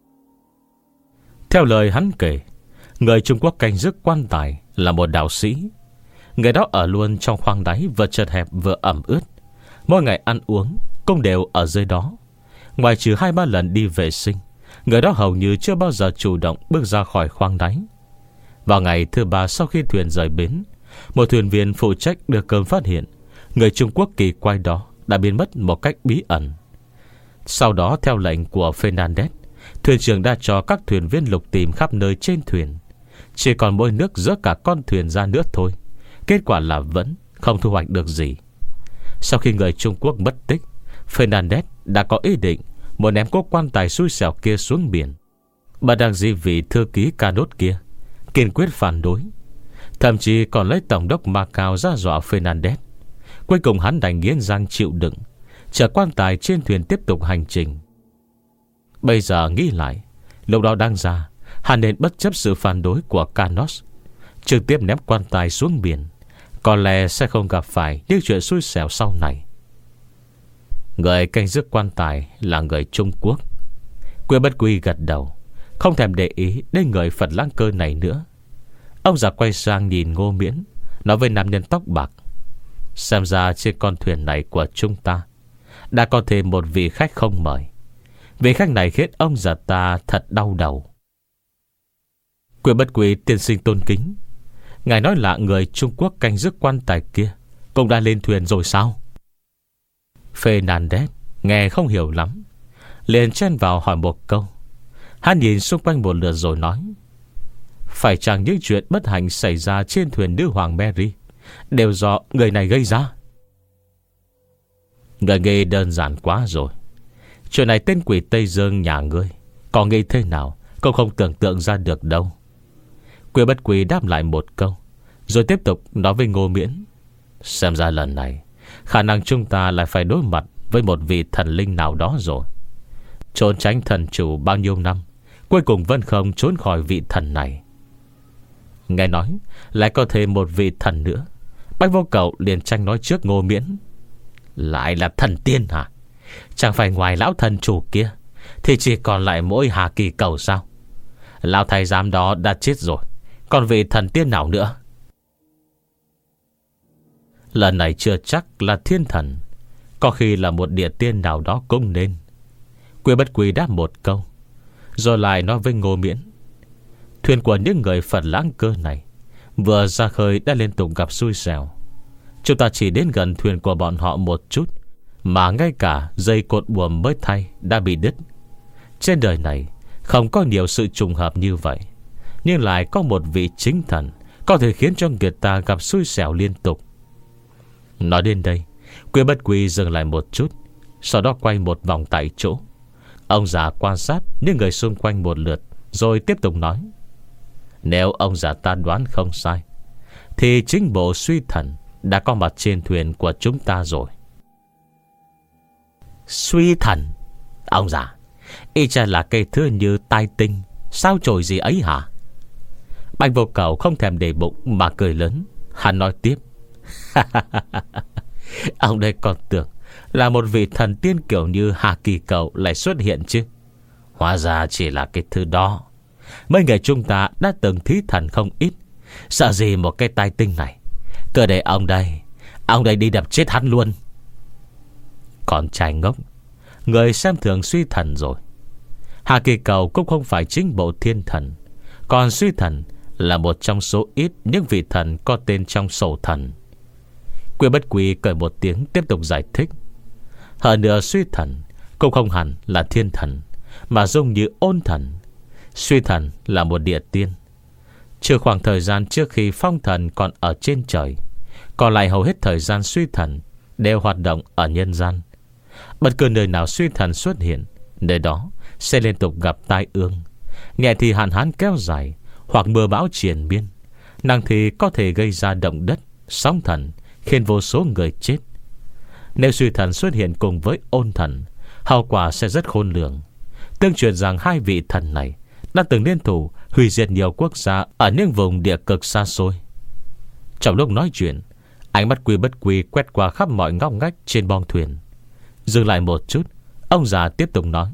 Theo lời hắn kể, người Trung Quốc canh giữ quan tài là một đạo sĩ. Người đó ở luôn trong khoang đáy vừa chật hẹp vừa ẩm ướt. Mỗi ngày ăn uống cũng đều ở dưới đó. Ngoài trừ hai ba lần đi vệ sinh, người đó hầu như chưa bao giờ chủ động bước ra khỏi khoang đáy. Vào ngày thứ ba sau khi thuyền rời bến, một thuyền viên phụ trách đưa cơm phát hiện người Trung Quốc kỳ quái đó đã biến mất một cách bí ẩn. Sau đó theo lệnh của Fernandez, thuyền trưởng đã cho các thuyền viên lục tìm khắp nơi trên thuyền. Chỉ còn bôi nước giữa cả con thuyền ra nước thôi. Kết quả là vẫn không thu hoạch được gì. Sau khi người Trung Quốc mất tích, Fernandez đã có ý định muốn ném cố quan tài xui xẻo kia xuống biển. Bà đang di vị thư ký ca đốt kia kiên quyết phản đối, thậm chí còn lấy tổng đốc Macao ra dọa Fernandez. Cuối cùng hắn đành nghiến răng chịu đựng, chở quan tài trên thuyền tiếp tục hành trình. Bây giờ nghĩ lại, lúc đó đang ra, hắn nên bất chấp sự phản đối của Canos, trực tiếp ném quan tài xuống biển. Có lẽ sẽ không gặp phải những chuyện xui xẻo sau này. Người canh giữ quan tài là người Trung Quốc. Quy Bất Quy gật đầu, không thèm để ý đến người Phật Lãng Cơ này nữa. Ông già quay sang nhìn Ngô Miễn, nói với nam nhân tóc bạc: xem ra trên con thuyền này của chúng ta đã có thêm một vị khách không mời. Vị khách này khiến ông già ta thật đau đầu. Quy Bất Quy tiên sinh tôn kính, ngài nói là người Trung Quốc canh giữ quan tài kia cũng đã lên thuyền rồi sao? Fernandez nghe không hiểu lắm, liền chen vào hỏi một câu. Hắn nhìn xung quanh một lượt rồi nói: phải chăng những chuyện bất hạnh xảy ra trên thuyền nữ hoàng Mary đều do người này gây ra? Người nghe đơn giản quá rồi. Chuyện này tên quỷ Tây Dương nhà ngươi có nghĩ thế nào cũng không tưởng tượng ra được đâu. Quỷ Bất Quỷ đáp lại một câu, rồi tiếp tục nói với Ngô Miễn: Xem ra lần này khả năng chúng ta lại phải đối mặt với một vị thần linh nào đó rồi. Trốn tránh thần chủ bao nhiêu năm, cuối cùng vẫn không trốn khỏi vị thần này. Nghe nói lại có thêm một vị thần nữa, Bách Vô Cầu liền tranh nói trước Ngô Miễn: Lại là thần tiên hả? Chẳng phải ngoài lão thần chủ kia thì chỉ còn lại mỗi Hà Kỳ Cầu sao? Lão thầy giám đó đã chết rồi, còn vị thần tiên nào nữa? Lần này chưa chắc là thiên thần, có khi là một địa tiên nào đó cũng nên. Quỷ Bất Quỷ đáp một câu, rồi lại nói với Ngô Miễn: Thuyền của những người Phật Lãng Cơ này vừa ra khơi đã liên tục gặp xui xẻo. Chúng ta chỉ đến gần thuyền của bọn họ một chút mà ngay cả dây cột buồm mới thay đã bị đứt. Trên đời này không có nhiều sự trùng hợp như vậy, nhưng lại có một vị chính thần có thể khiến cho người ta gặp xui xẻo liên tục. Nói đến đây, Quỷ Bất Quỷ dừng lại một chút, sau đó quay một vòng tại chỗ. Ông già quan sát những người xung quanh một lượt, rồi tiếp tục nói: Nếu ông già ta đoán không sai, thì chính bộ Suy Thần đã có mặt trên thuyền của chúng ta rồi. Suy Thần? Ông già, y chả là cây thưa như tai tinh, sao chổi gì ấy hả? Bạch Vô Cầu không thèm để bụng mà cười lớn. Hắn nói tiếp: Ông đây còn tưởng là một vị thần tiên kiểu như Hà Kỳ Cầu lại xuất hiện chứ. Hóa ra chỉ là cái thứ đó. Mấy người chúng ta đã từng thí thần không ít, sợ gì một cái tai tinh này. Cứ để ông đây, ông đây đi đập chết hắn luôn. Con trai ngốc, người xem thường Suy Thần rồi. Hà Kỳ Cầu cũng không phải chính bộ thiên thần, còn Suy Thần là một trong số ít những vị thần có tên trong sổ thần. Quỷ Bất Quỷ cười một tiếng tiếp tục giải thích: Hơn nữa Suy Thần cũng không hẳn là thiên thần, mà giống như Ôn Thần. Suy Thần là một địa tiên, trừ khoảng thời gian trước khi Phong Thần còn ở trên trời, còn lại hầu hết thời gian Suy Thần đều hoạt động ở nhân gian. Bất cứ nơi nào Suy Thần xuất hiện, nơi đó sẽ liên tục gặp tai ương. Nhẹ thì hạn hán kéo dài, hoặc mưa bão triền miên. Nặng thì có thể gây ra động đất, sóng thần, khiến vô số người chết. Nếu Suy Thần xuất hiện cùng với Ôn Thần, hậu quả sẽ rất khôn lường. Tương truyền rằng hai vị thần này đã từng liên thủ hủy diệt nhiều quốc gia ở những vùng địa cực xa xôi. Trong lúc nói chuyện, ánh mắt Quỷ Bất Quỷ quét qua khắp mọi ngóc ngách trên bong thuyền. Dừng lại một chút, ông già tiếp tục nói: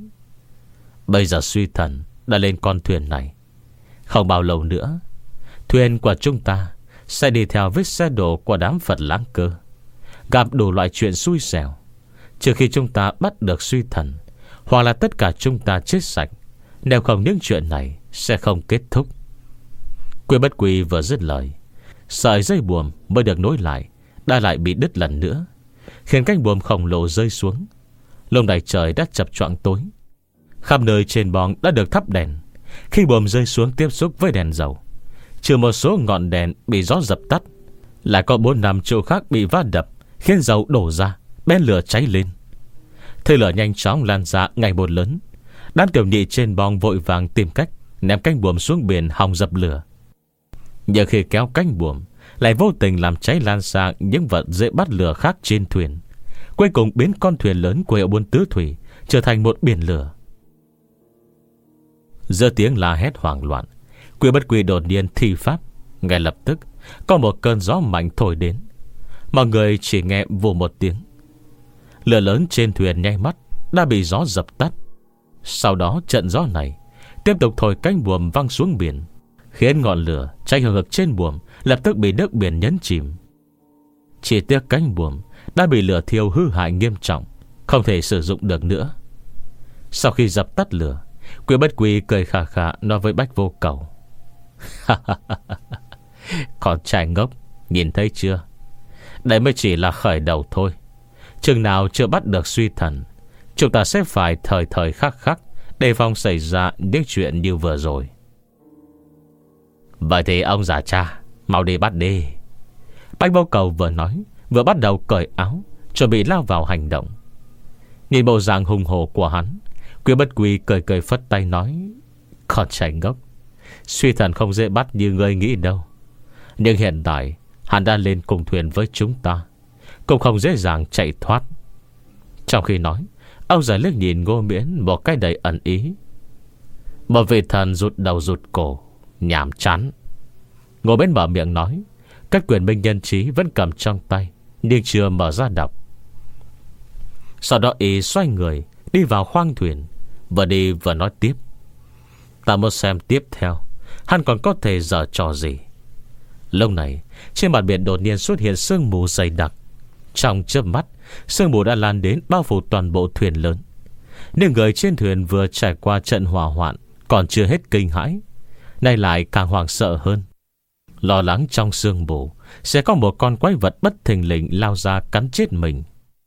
Bây giờ Suy Thần đã lên con thuyền này. Không bao lâu nữa, thuyền của chúng ta sẽ đi theo vết xe đổ của đám Phật Lãng Cơ, gặp đủ loại chuyện xui xẻo. Trừ khi chúng ta bắt được Suy Thần, hoặc là tất cả chúng ta chết sạch, nếu không những chuyện này sẽ không kết thúc. Quỷ Bất Quỷ vừa dứt lời, sợi dây buồm mới được nối lại đã lại bị đứt lần nữa, khiến cánh buồm khổng lồ rơi xuống. Lúc này trời đã chập choạng tối, khắp nơi trên bong đã được thắp đèn. Khi buồm rơi xuống tiếp xúc với đèn dầu, trừ một số ngọn đèn bị gió dập tắt, lại có bốn năm chỗ khác bị va đập, khiến dầu đổ ra, bén lửa cháy lên. Thế lửa nhanh chóng lan ra ngày một lớn. Đám tiểu nhị trên bong vội vàng tìm cách ném cánh buồm xuống biển hòng dập lửa. Nhưng khi kéo cánh buồm, lại vô tình làm cháy lan sang những vật dễ bắt lửa khác trên thuyền, cuối cùng biến con thuyền lớn của hiệu buôn tứ thủy trở thành một biển lửa. Giữa tiếng la hét hoảng loạn, Quỷ Bất Quỷ đột nhiên thi pháp. Ngay lập tức có một cơn gió mạnh thổi đến. Mọi người chỉ nghe vù một tiếng, lửa lớn trên thuyền nháy mắt đã bị gió dập tắt. Sau đó trận gió này tiếp tục thổi cánh buồm văng xuống biển, khiến ngọn lửa cháy hừng hực trên buồm lập tức bị nước biển nhấn chìm. Chỉ tiếc cánh buồm đã bị lửa thiêu hư hại nghiêm trọng, không thể sử dụng được nữa. Sau khi dập tắt lửa, Quỷ Bất Quỷ cười khà khà nói với Bách Vô Cầu: Con trai ngốc, nhìn thấy chưa? Đây mới chỉ là khởi đầu thôi. Chừng nào chưa bắt được Suy Thần, chúng ta sẽ phải thời thời khắc khắc đề phòng xảy ra những chuyện như vừa rồi. Vậy thì ông già cha, mau đi bắt đi. Bách Vô Cầu vừa nói, vừa bắt đầu cởi áo, chuẩn bị lao vào hành động. Nhìn bộ dạng hùng hổ của hắn, Quý Bất Quy cười cười phất tay nói: Con trai ngốc, Suy Thần không dễ bắt như ngươi nghĩ đâu. Nhưng hiện tại hắn đã lên cùng thuyền với chúng ta, cũng không dễ dàng chạy thoát. Trong khi nói, ông già liếc nhìn Ngô Miễn một cái đầy ẩn ý. Một vị thần rụt đầu rụt cổ, nhảm chán. Ngô Miễn mở miệng nói, các quyền binh nhân trí vẫn cầm trong tay, nhưng chưa mở ra đọc. Sau đó y xoay người đi vào khoang thuyền, vừa đi vừa nói tiếp: Ta muốn xem tiếp theo hắn còn có thể giở trò gì. Lúc này trên mặt biển đột nhiên xuất hiện sương mù dày đặc. Trong chớp mắt, sương mù đã lan đến bao phủ toàn bộ thuyền lớn. Những người trên thuyền vừa trải qua trận hỏa hoạn còn chưa hết kinh hãi, nay lại càng hoảng sợ hơn, lo lắng trong sương mù sẽ có một con quái vật bất thình lình lao ra cắn chết mình.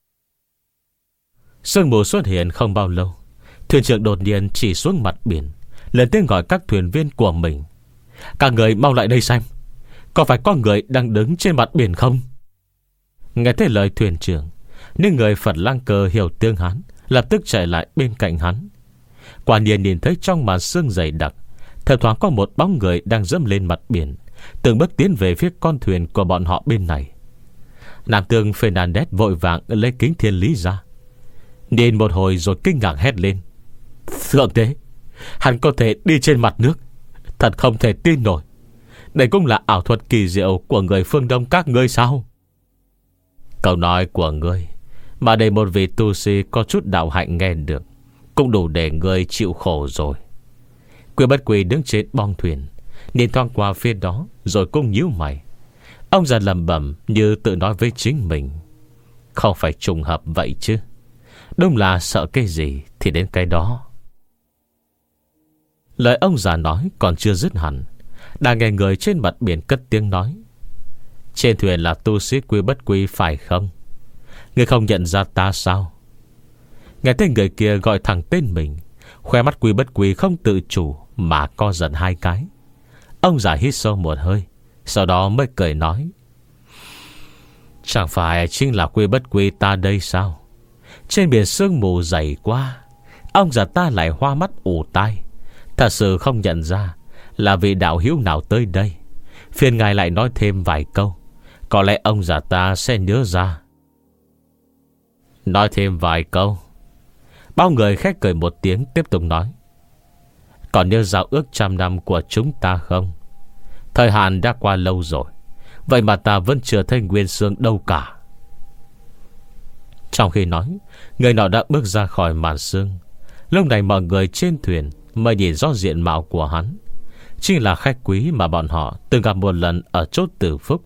Sương mù xuất hiện không bao lâu, thuyền trưởng đột nhiên chỉ xuống mặt biển, lên tiếng gọi các thuyền viên của mình: Các người mau lại đây xem, có phải có người đang đứng trên mặt biển không? Nghe thấy lời thuyền trưởng, những người Phật Lang Cơ hiểu tiếng Hán lập tức chạy lại bên cạnh hắn. Quả nhiên nhìn thấy trong màn sương dày đặc, thỉnh thoảng có một bóng người đang dẫm lên mặt biển, từng bước tiến về phía con thuyền của bọn họ bên này. Nam tướng Fernandez vội vàng lấy kính thiên lý ra, nhìn một hồi rồi kinh ngạc hét lên: Thượng đế, hắn có thể đi trên mặt nước, thật không thể tin nổi. Đây cũng là ảo thuật kỳ diệu của người phương Đông các ngươi sao? Câu nói của ngươi mà để một vị tu sĩ có chút đạo hạnh nghe được, cũng đủ để ngươi chịu khổ rồi. Quý Bất Quy đứng trên bong thuyền, nhìn thoáng qua phía đó, rồi cũng nhíu mày. Ông già lẩm bẩm như tự nói với chính mình: Không phải trùng hợp vậy chứ? Đúng là sợ cái gì thì đến cái đó. Lời ông già nói còn chưa dứt hẳn, đã nghe người trên mặt biển cất tiếng nói: Trên thuyền là tu sĩ Quý Bất Quy phải không? Người không nhận ra ta sao? Nghe thấy người kia gọi thẳng tên mình, khóe mắt Quý Bất Quy không tự chủ mà co giật hai cái. Ông già hít sâu một hơi, sau đó mới cười nói: Chẳng phải chính là Quý Bất Quy ta đây sao? Trên biển sương mù dày quá, ông già ta lại hoa mắt ù tai, thật sự không nhận ra là vị đạo hữu nào tới đây. Phiền ngài lại nói thêm vài câu, có lẽ ông già ta sẽ nhớ ra. Nói thêm vài câu. Bao người khách cười một tiếng, tiếp tục nói: Còn nhớ giao ước trăm năm của chúng ta không? Thời hạn đã qua lâu rồi, vậy mà ta vẫn chưa thấy Nguyên Sương đâu cả. Trong khi nói, người nọ đã bước ra khỏi màn sương. Lúc này mọi người trên thuyền mới nhìn rõ diện mạo của hắn, chính là khách quý mà bọn họ từng gặp một lần ở chốt Tử Phúc.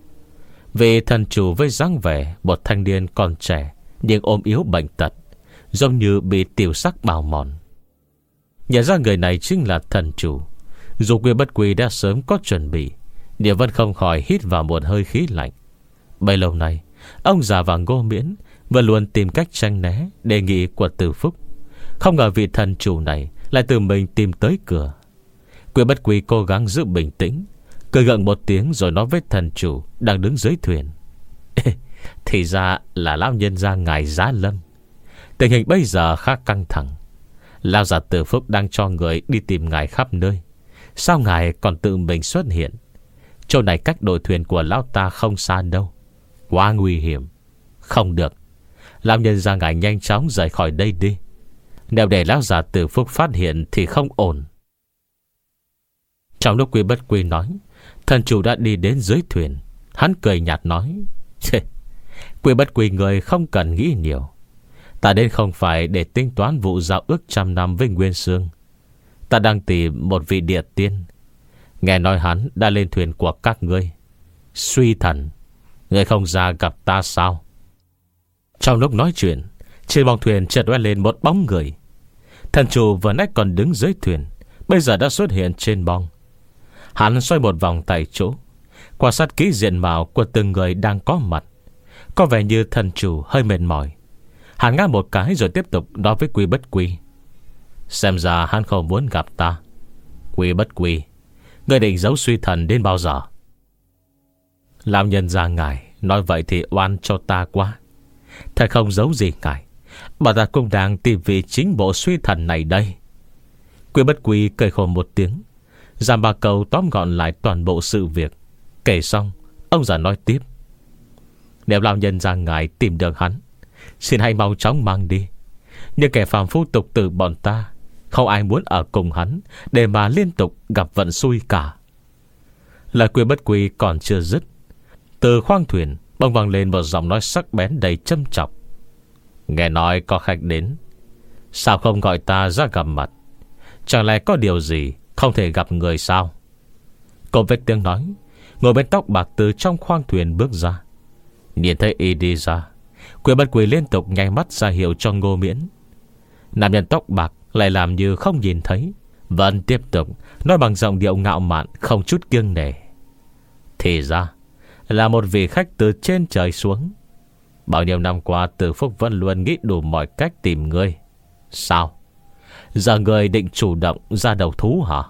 Vị thần chủ với dáng vẻ một thanh niên còn trẻ, nhưng ôm yếu bệnh tật, giống như bị tiểu sắc bào mòn. Nhận ra người này chính là thần chủ, dù Quý Bất Quy đã sớm có chuẩn bị, nhưng vẫn không khỏi hít vào một hơi khí lạnh. Bấy lâu nay, ông già và Ngô Miễn vẫn luôn tìm cách tránh né đề nghị của Tử Phúc. Không ngờ vị thần chủ này lại tự mình tìm tới cửa. Quý Bất Quy cố gắng giữ bình tĩnh, cười gượng một tiếng rồi nói với thần chủ đang đứng dưới thuyền: Thì ra là lão nhân gia ngài Giá Lâm. Tình hình bây giờ khá căng thẳng. Lão già Tử Phúc đang cho người đi tìm ngài khắp nơi, sao ngài còn tự mình xuất hiện? Chỗ này cách đội thuyền của lão ta không xa đâu, quá nguy hiểm. Không được, lão nhân gia ngài nhanh chóng rời khỏi đây đi. Nếu để lão già Tử Phúc phát hiện thì không ổn. Trong lúc Quý Bất Quy nói, thần chủ đã đi đến dưới thuyền. Hắn cười nhạt nói: Quý Bất Quy người không cần nghĩ nhiều. Ta đến không phải để tính toán vụ giao ước trăm năm với Nguyên Sương. Ta đang tìm một vị địa tiên. Nghe nói hắn đã lên thuyền của các ngươi. Suy Thần, ngươi không ra gặp ta sao? Trong lúc nói chuyện, trên bong thuyền chợt lóe lên một bóng người. Thần chủ vừa nãy còn đứng dưới thuyền, bây giờ đã xuất hiện trên bong. Hắn xoay một vòng tại chỗ, quan sát kỹ diện mạo của từng người đang có mặt. Có vẻ như thần chủ hơi mệt mỏi. Hắn ngáp một cái rồi tiếp tục nói với Quý Bất Quy: Xem ra hắn không muốn gặp ta. Quý Bất Quy, ngươi định giấu Suy Thần đến bao giờ? Lão nhân gia ngài nói vậy thì oan cho ta quá. Thật không giấu gì ngài, Bà ta cũng đang tìm vị chính bộ suy thần này đây. Quy Bất Quy cười khổ một tiếng, Giam Ba Câu tóm gọn lại toàn bộ sự việc. Kể xong, ông già nói tiếp: Nếu lão nhân ra ngài tìm được hắn, xin hãy mau chóng mang đi. Nhưng kẻ phàm phu tục tử bọn ta không ai muốn ở cùng hắn, để mà liên tục gặp vận xui cả. Lời Quy Bất Quy còn chưa dứt, từ khoang thuyền bỗng vang lên một giọng nói sắc bén đầy châm chọc: Nghe nói có khách đến, sao không gọi ta ra gặp mặt? Chẳng lẽ có điều gì không thể gặp người sao? Cô vết tiếng nói, ngồi bên tóc bạc từ trong khoang thuyền bước ra. Nhìn thấy y đi ra, Quy Bất Quy liên tục nháy mắt ra hiệu cho Ngô Miễn. Nam nhân tóc bạc lại làm như không nhìn thấy, vẫn tiếp tục nói bằng giọng điệu ngạo mạn không chút kiêng nể: Thì ra là một vị khách từ trên trời xuống. Bao nhiêu năm qua Từ Phúc vẫn luôn nghĩ đủ mọi cách tìm ngươi. Sao giờ ngươi định chủ động ra đầu thú hả?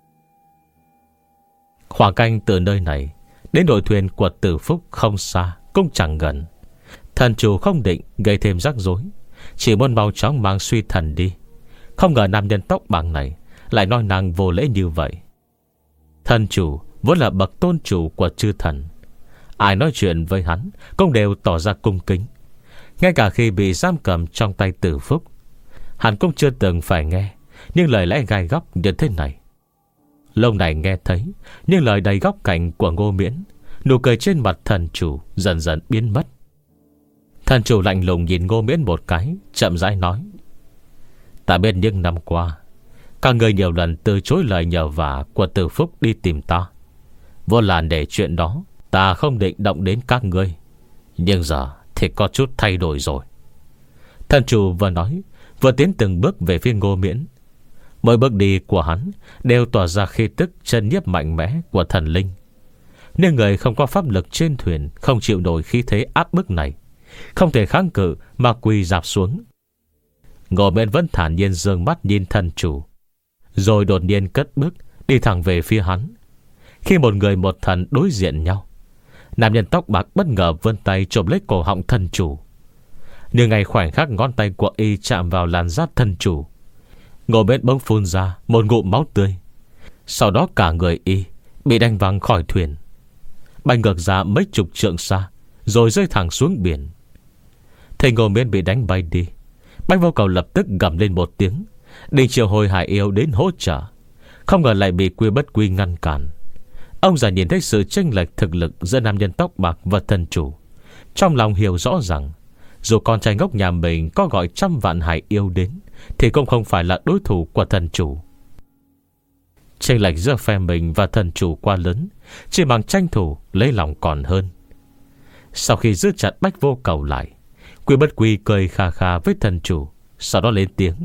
Khoảng cách từ nơi này đến đội thuyền của Từ Phúc không xa cũng chẳng gần. Thần chủ không định gây thêm rắc rối, chỉ muốn mau chóng mang suy thần đi. Không ngờ nam nhân tóc bạc này lại nói năng vô lễ như vậy. Thần chủ vốn là bậc tôn chủ của chư thần, ai nói chuyện với hắn cũng đều tỏ ra cung kính. Ngay cả khi bị giam cầm trong tay Từ Phúc, hắn cũng chưa từng phải nghe những lời lẽ gai góc như thế này. Lâu này nghe thấy những lời đầy góc cạnh của Ngô Miễn, nụ cười trên mặt thần chủ dần dần biến mất. Thần chủ lạnh lùng nhìn Ngô Miễn một cái, chậm rãi nói: Ta biết những năm qua các người nhiều lần từ chối lời nhờ vả của Từ Phúc đi tìm ta. Vô là để chuyện đó ta không định động đến các ngươi, nhưng giờ thì có chút thay đổi rồi. Thần chủ vừa nói vừa tiến từng bước về phía Ngô Miễn. Mỗi bước đi của hắn đều tỏa ra khí tức chân nhiếp mạnh mẽ của thần linh. Nếu người không có pháp lực trên thuyền không chịu nổi khí thế áp bức này, không thể kháng cự mà quỳ rạp xuống. Ngô Miễn vẫn thản nhiên dương mắt nhìn thần chủ, rồi đột nhiên cất bước đi thẳng về phía hắn. Khi một người một thần đối diện nhau, nam nhân tóc bạc bất ngờ vươn tay chộp lấy cổ họng thần chủ. Nhưng ngay khoảnh khắc ngón tay của y chạm vào làn giáp thần chủ, Ngô Miễn bỗng phun ra một ngụm máu tươi. Sau đó cả người y bị đánh văng khỏi thuyền, bay ngược ra mấy chục trượng xa, rồi rơi thẳng xuống biển. Thấy Ngô Miễn bị đánh bay đi, Bách Vô Cầu lập tức gầm lên một tiếng, định triệu hồi Hải Yêu đến hỗ trợ. Không ngờ lại bị Quy Bất Quy ngăn cản. Ông già nhìn thấy sự chênh lệch thực lực giữa nam nhân tóc bạc và thần chủ, trong lòng hiểu rõ rằng dù con trai ngốc nhà mình có gọi trăm vạn Hải Yêu đến thì cũng không phải là đối thủ của thần chủ. Chênh lệch giữa phe mình và thần chủ quá lớn, chỉ bằng tranh thủ lấy lòng còn hơn. Sau khi giữ chặt Bách Vô Cầu lại, Quy Bất Quy cười kha kha với thần chủ, sau đó lên tiếng: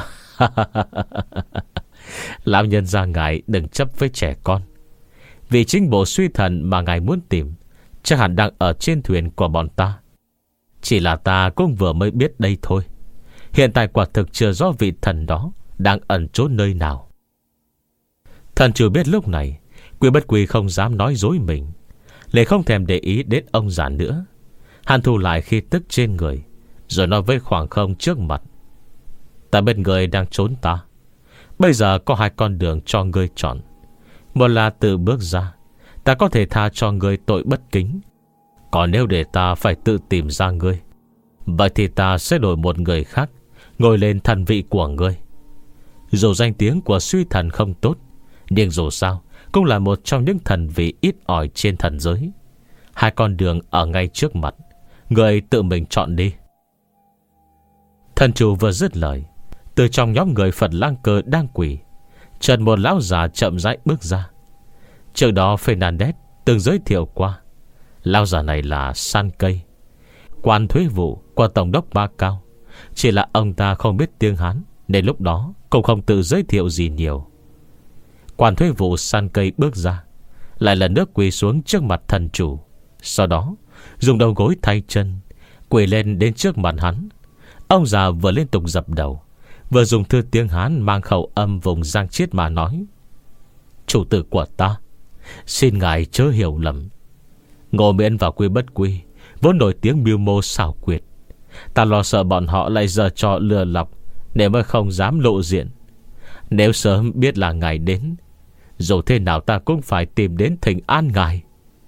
Lão nhân gia ngài đừng chấp với trẻ con. Vì chính bộ suy thần mà ngài muốn tìm chắc hẳn đang ở trên thuyền của bọn ta. Chỉ là ta cũng vừa mới biết đây thôi. Hiện tại quả thực chưa rõ vị thần đó đang ẩn trốn nơi nào. Thần chủ biết lúc này Quy Bất Quy không dám nói dối mình, lại không thèm để ý đến ông già nữa. Hắn thu lại khí tức trên người, rồi nói với khoảng không trước mặt: Ta biết người đang trốn ta. Bây giờ có hai con đường cho ngươi chọn. Một là tự bước ra, ta có thể tha cho ngươi tội bất kính. Còn nếu để ta phải tự tìm ra ngươi, vậy thì ta sẽ đổi một người khác ngồi lên thần vị của ngươi. Dù danh tiếng của suy thần không tốt, nhưng dù sao cũng là một trong những thần vị ít ỏi trên thần giới. Hai con đường ở ngay trước mặt, ngươi tự mình chọn đi. Thần chủ vừa dứt lời, từ trong nhóm người Phật Lang Cơ đang quỳ, chợt một lão già chậm rãi bước ra. Trước đó Fernandez từng giới thiệu qua, lão già này là San Cây, quan thuế vụ của Tổng đốc Ba Cao. Chỉ là ông ta không biết tiếng Hán, nên lúc đó cũng không tự giới thiệu gì nhiều. Quan thuế vụ San Cây bước ra, lại lần nữa quỳ xuống trước mặt thần chủ. Sau đó dùng đầu gối thay chân, quỳ lên đến trước mặt hắn. Ông già vừa liên tục dập đầu, vừa dùng thư tiếng Hán mang khẩu âm vùng Giang Chiết mà nói: Chủ tử của ta, xin ngài chớ hiểu lầm. Ngô Miễn và Quy Bất Quy vốn nổi tiếng mưu mô xảo quyệt, Ta lo sợ bọn họ lại giở trò lừa lọc, nếu mà không dám lộ diện. Nếu sớm biết là ngài đến, dù thế nào ta cũng phải tìm đến thỉnh an ngài.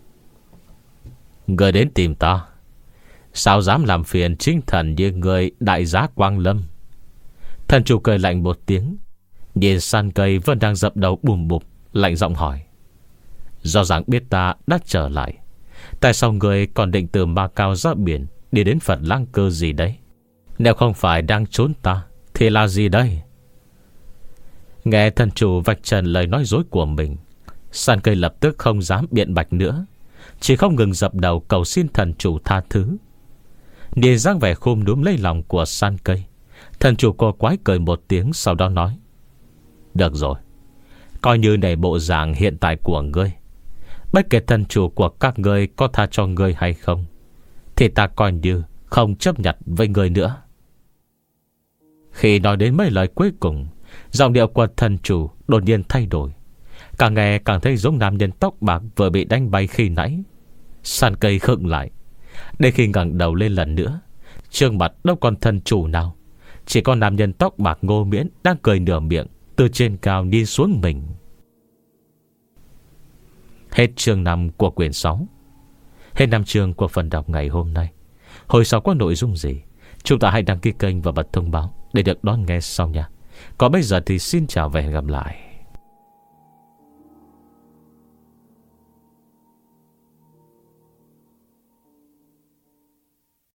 Người đến tìm ta, sao dám làm phiền chính thần như người đại giá Quang Lâm? Thần chủ cười lạnh một tiếng, nhìn San Cây vẫn đang dập đầu bùm bụp, lạnh giọng hỏi: Do rằng biết ta đã trở lại, tại sao người còn định từ Ma Cao ra biển đi đến Phật Lang Cơ gì đấy? Nếu không phải đang trốn ta thì là gì đây? Nghe thần chủ vạch trần lời nói dối của mình, San Cây lập tức không dám biện bạch nữa, chỉ không ngừng dập đầu cầu xin thần chủ tha thứ. Nhìn dáng vẻ khum núm lấy lòng của San Cây, thần chủ cô quái cười một tiếng, sau đó nói: Được rồi, coi như này bộ dạng hiện tại của ngươi, bất kể thần chủ của các ngươi có tha cho ngươi hay không, thì ta coi như không chấp nhận với ngươi nữa. Khi nói đến mấy lời cuối cùng, giọng điệu của thần chủ đột nhiên thay đổi, càng nghe càng thấy giống nam nhân tóc bạc vừa bị đánh bay khi nãy. San Cây khựng lại, để khi ngẩng đầu lên lần nữa, trước mặt đâu còn thần chủ nào, chỉ có nam nhân tóc bạc Ngô Miễn đang cười nửa miệng từ trên cao nhìn xuống mình. Hết chương năm của quyển sáu. Hết năm chương của phần đọc ngày hôm nay. Hồi sau có nội dung gì, chúng ta hãy đăng ký kênh và bật thông báo để được đón nghe sau nha. Còn bây giờ thì xin chào và hẹn gặp lại.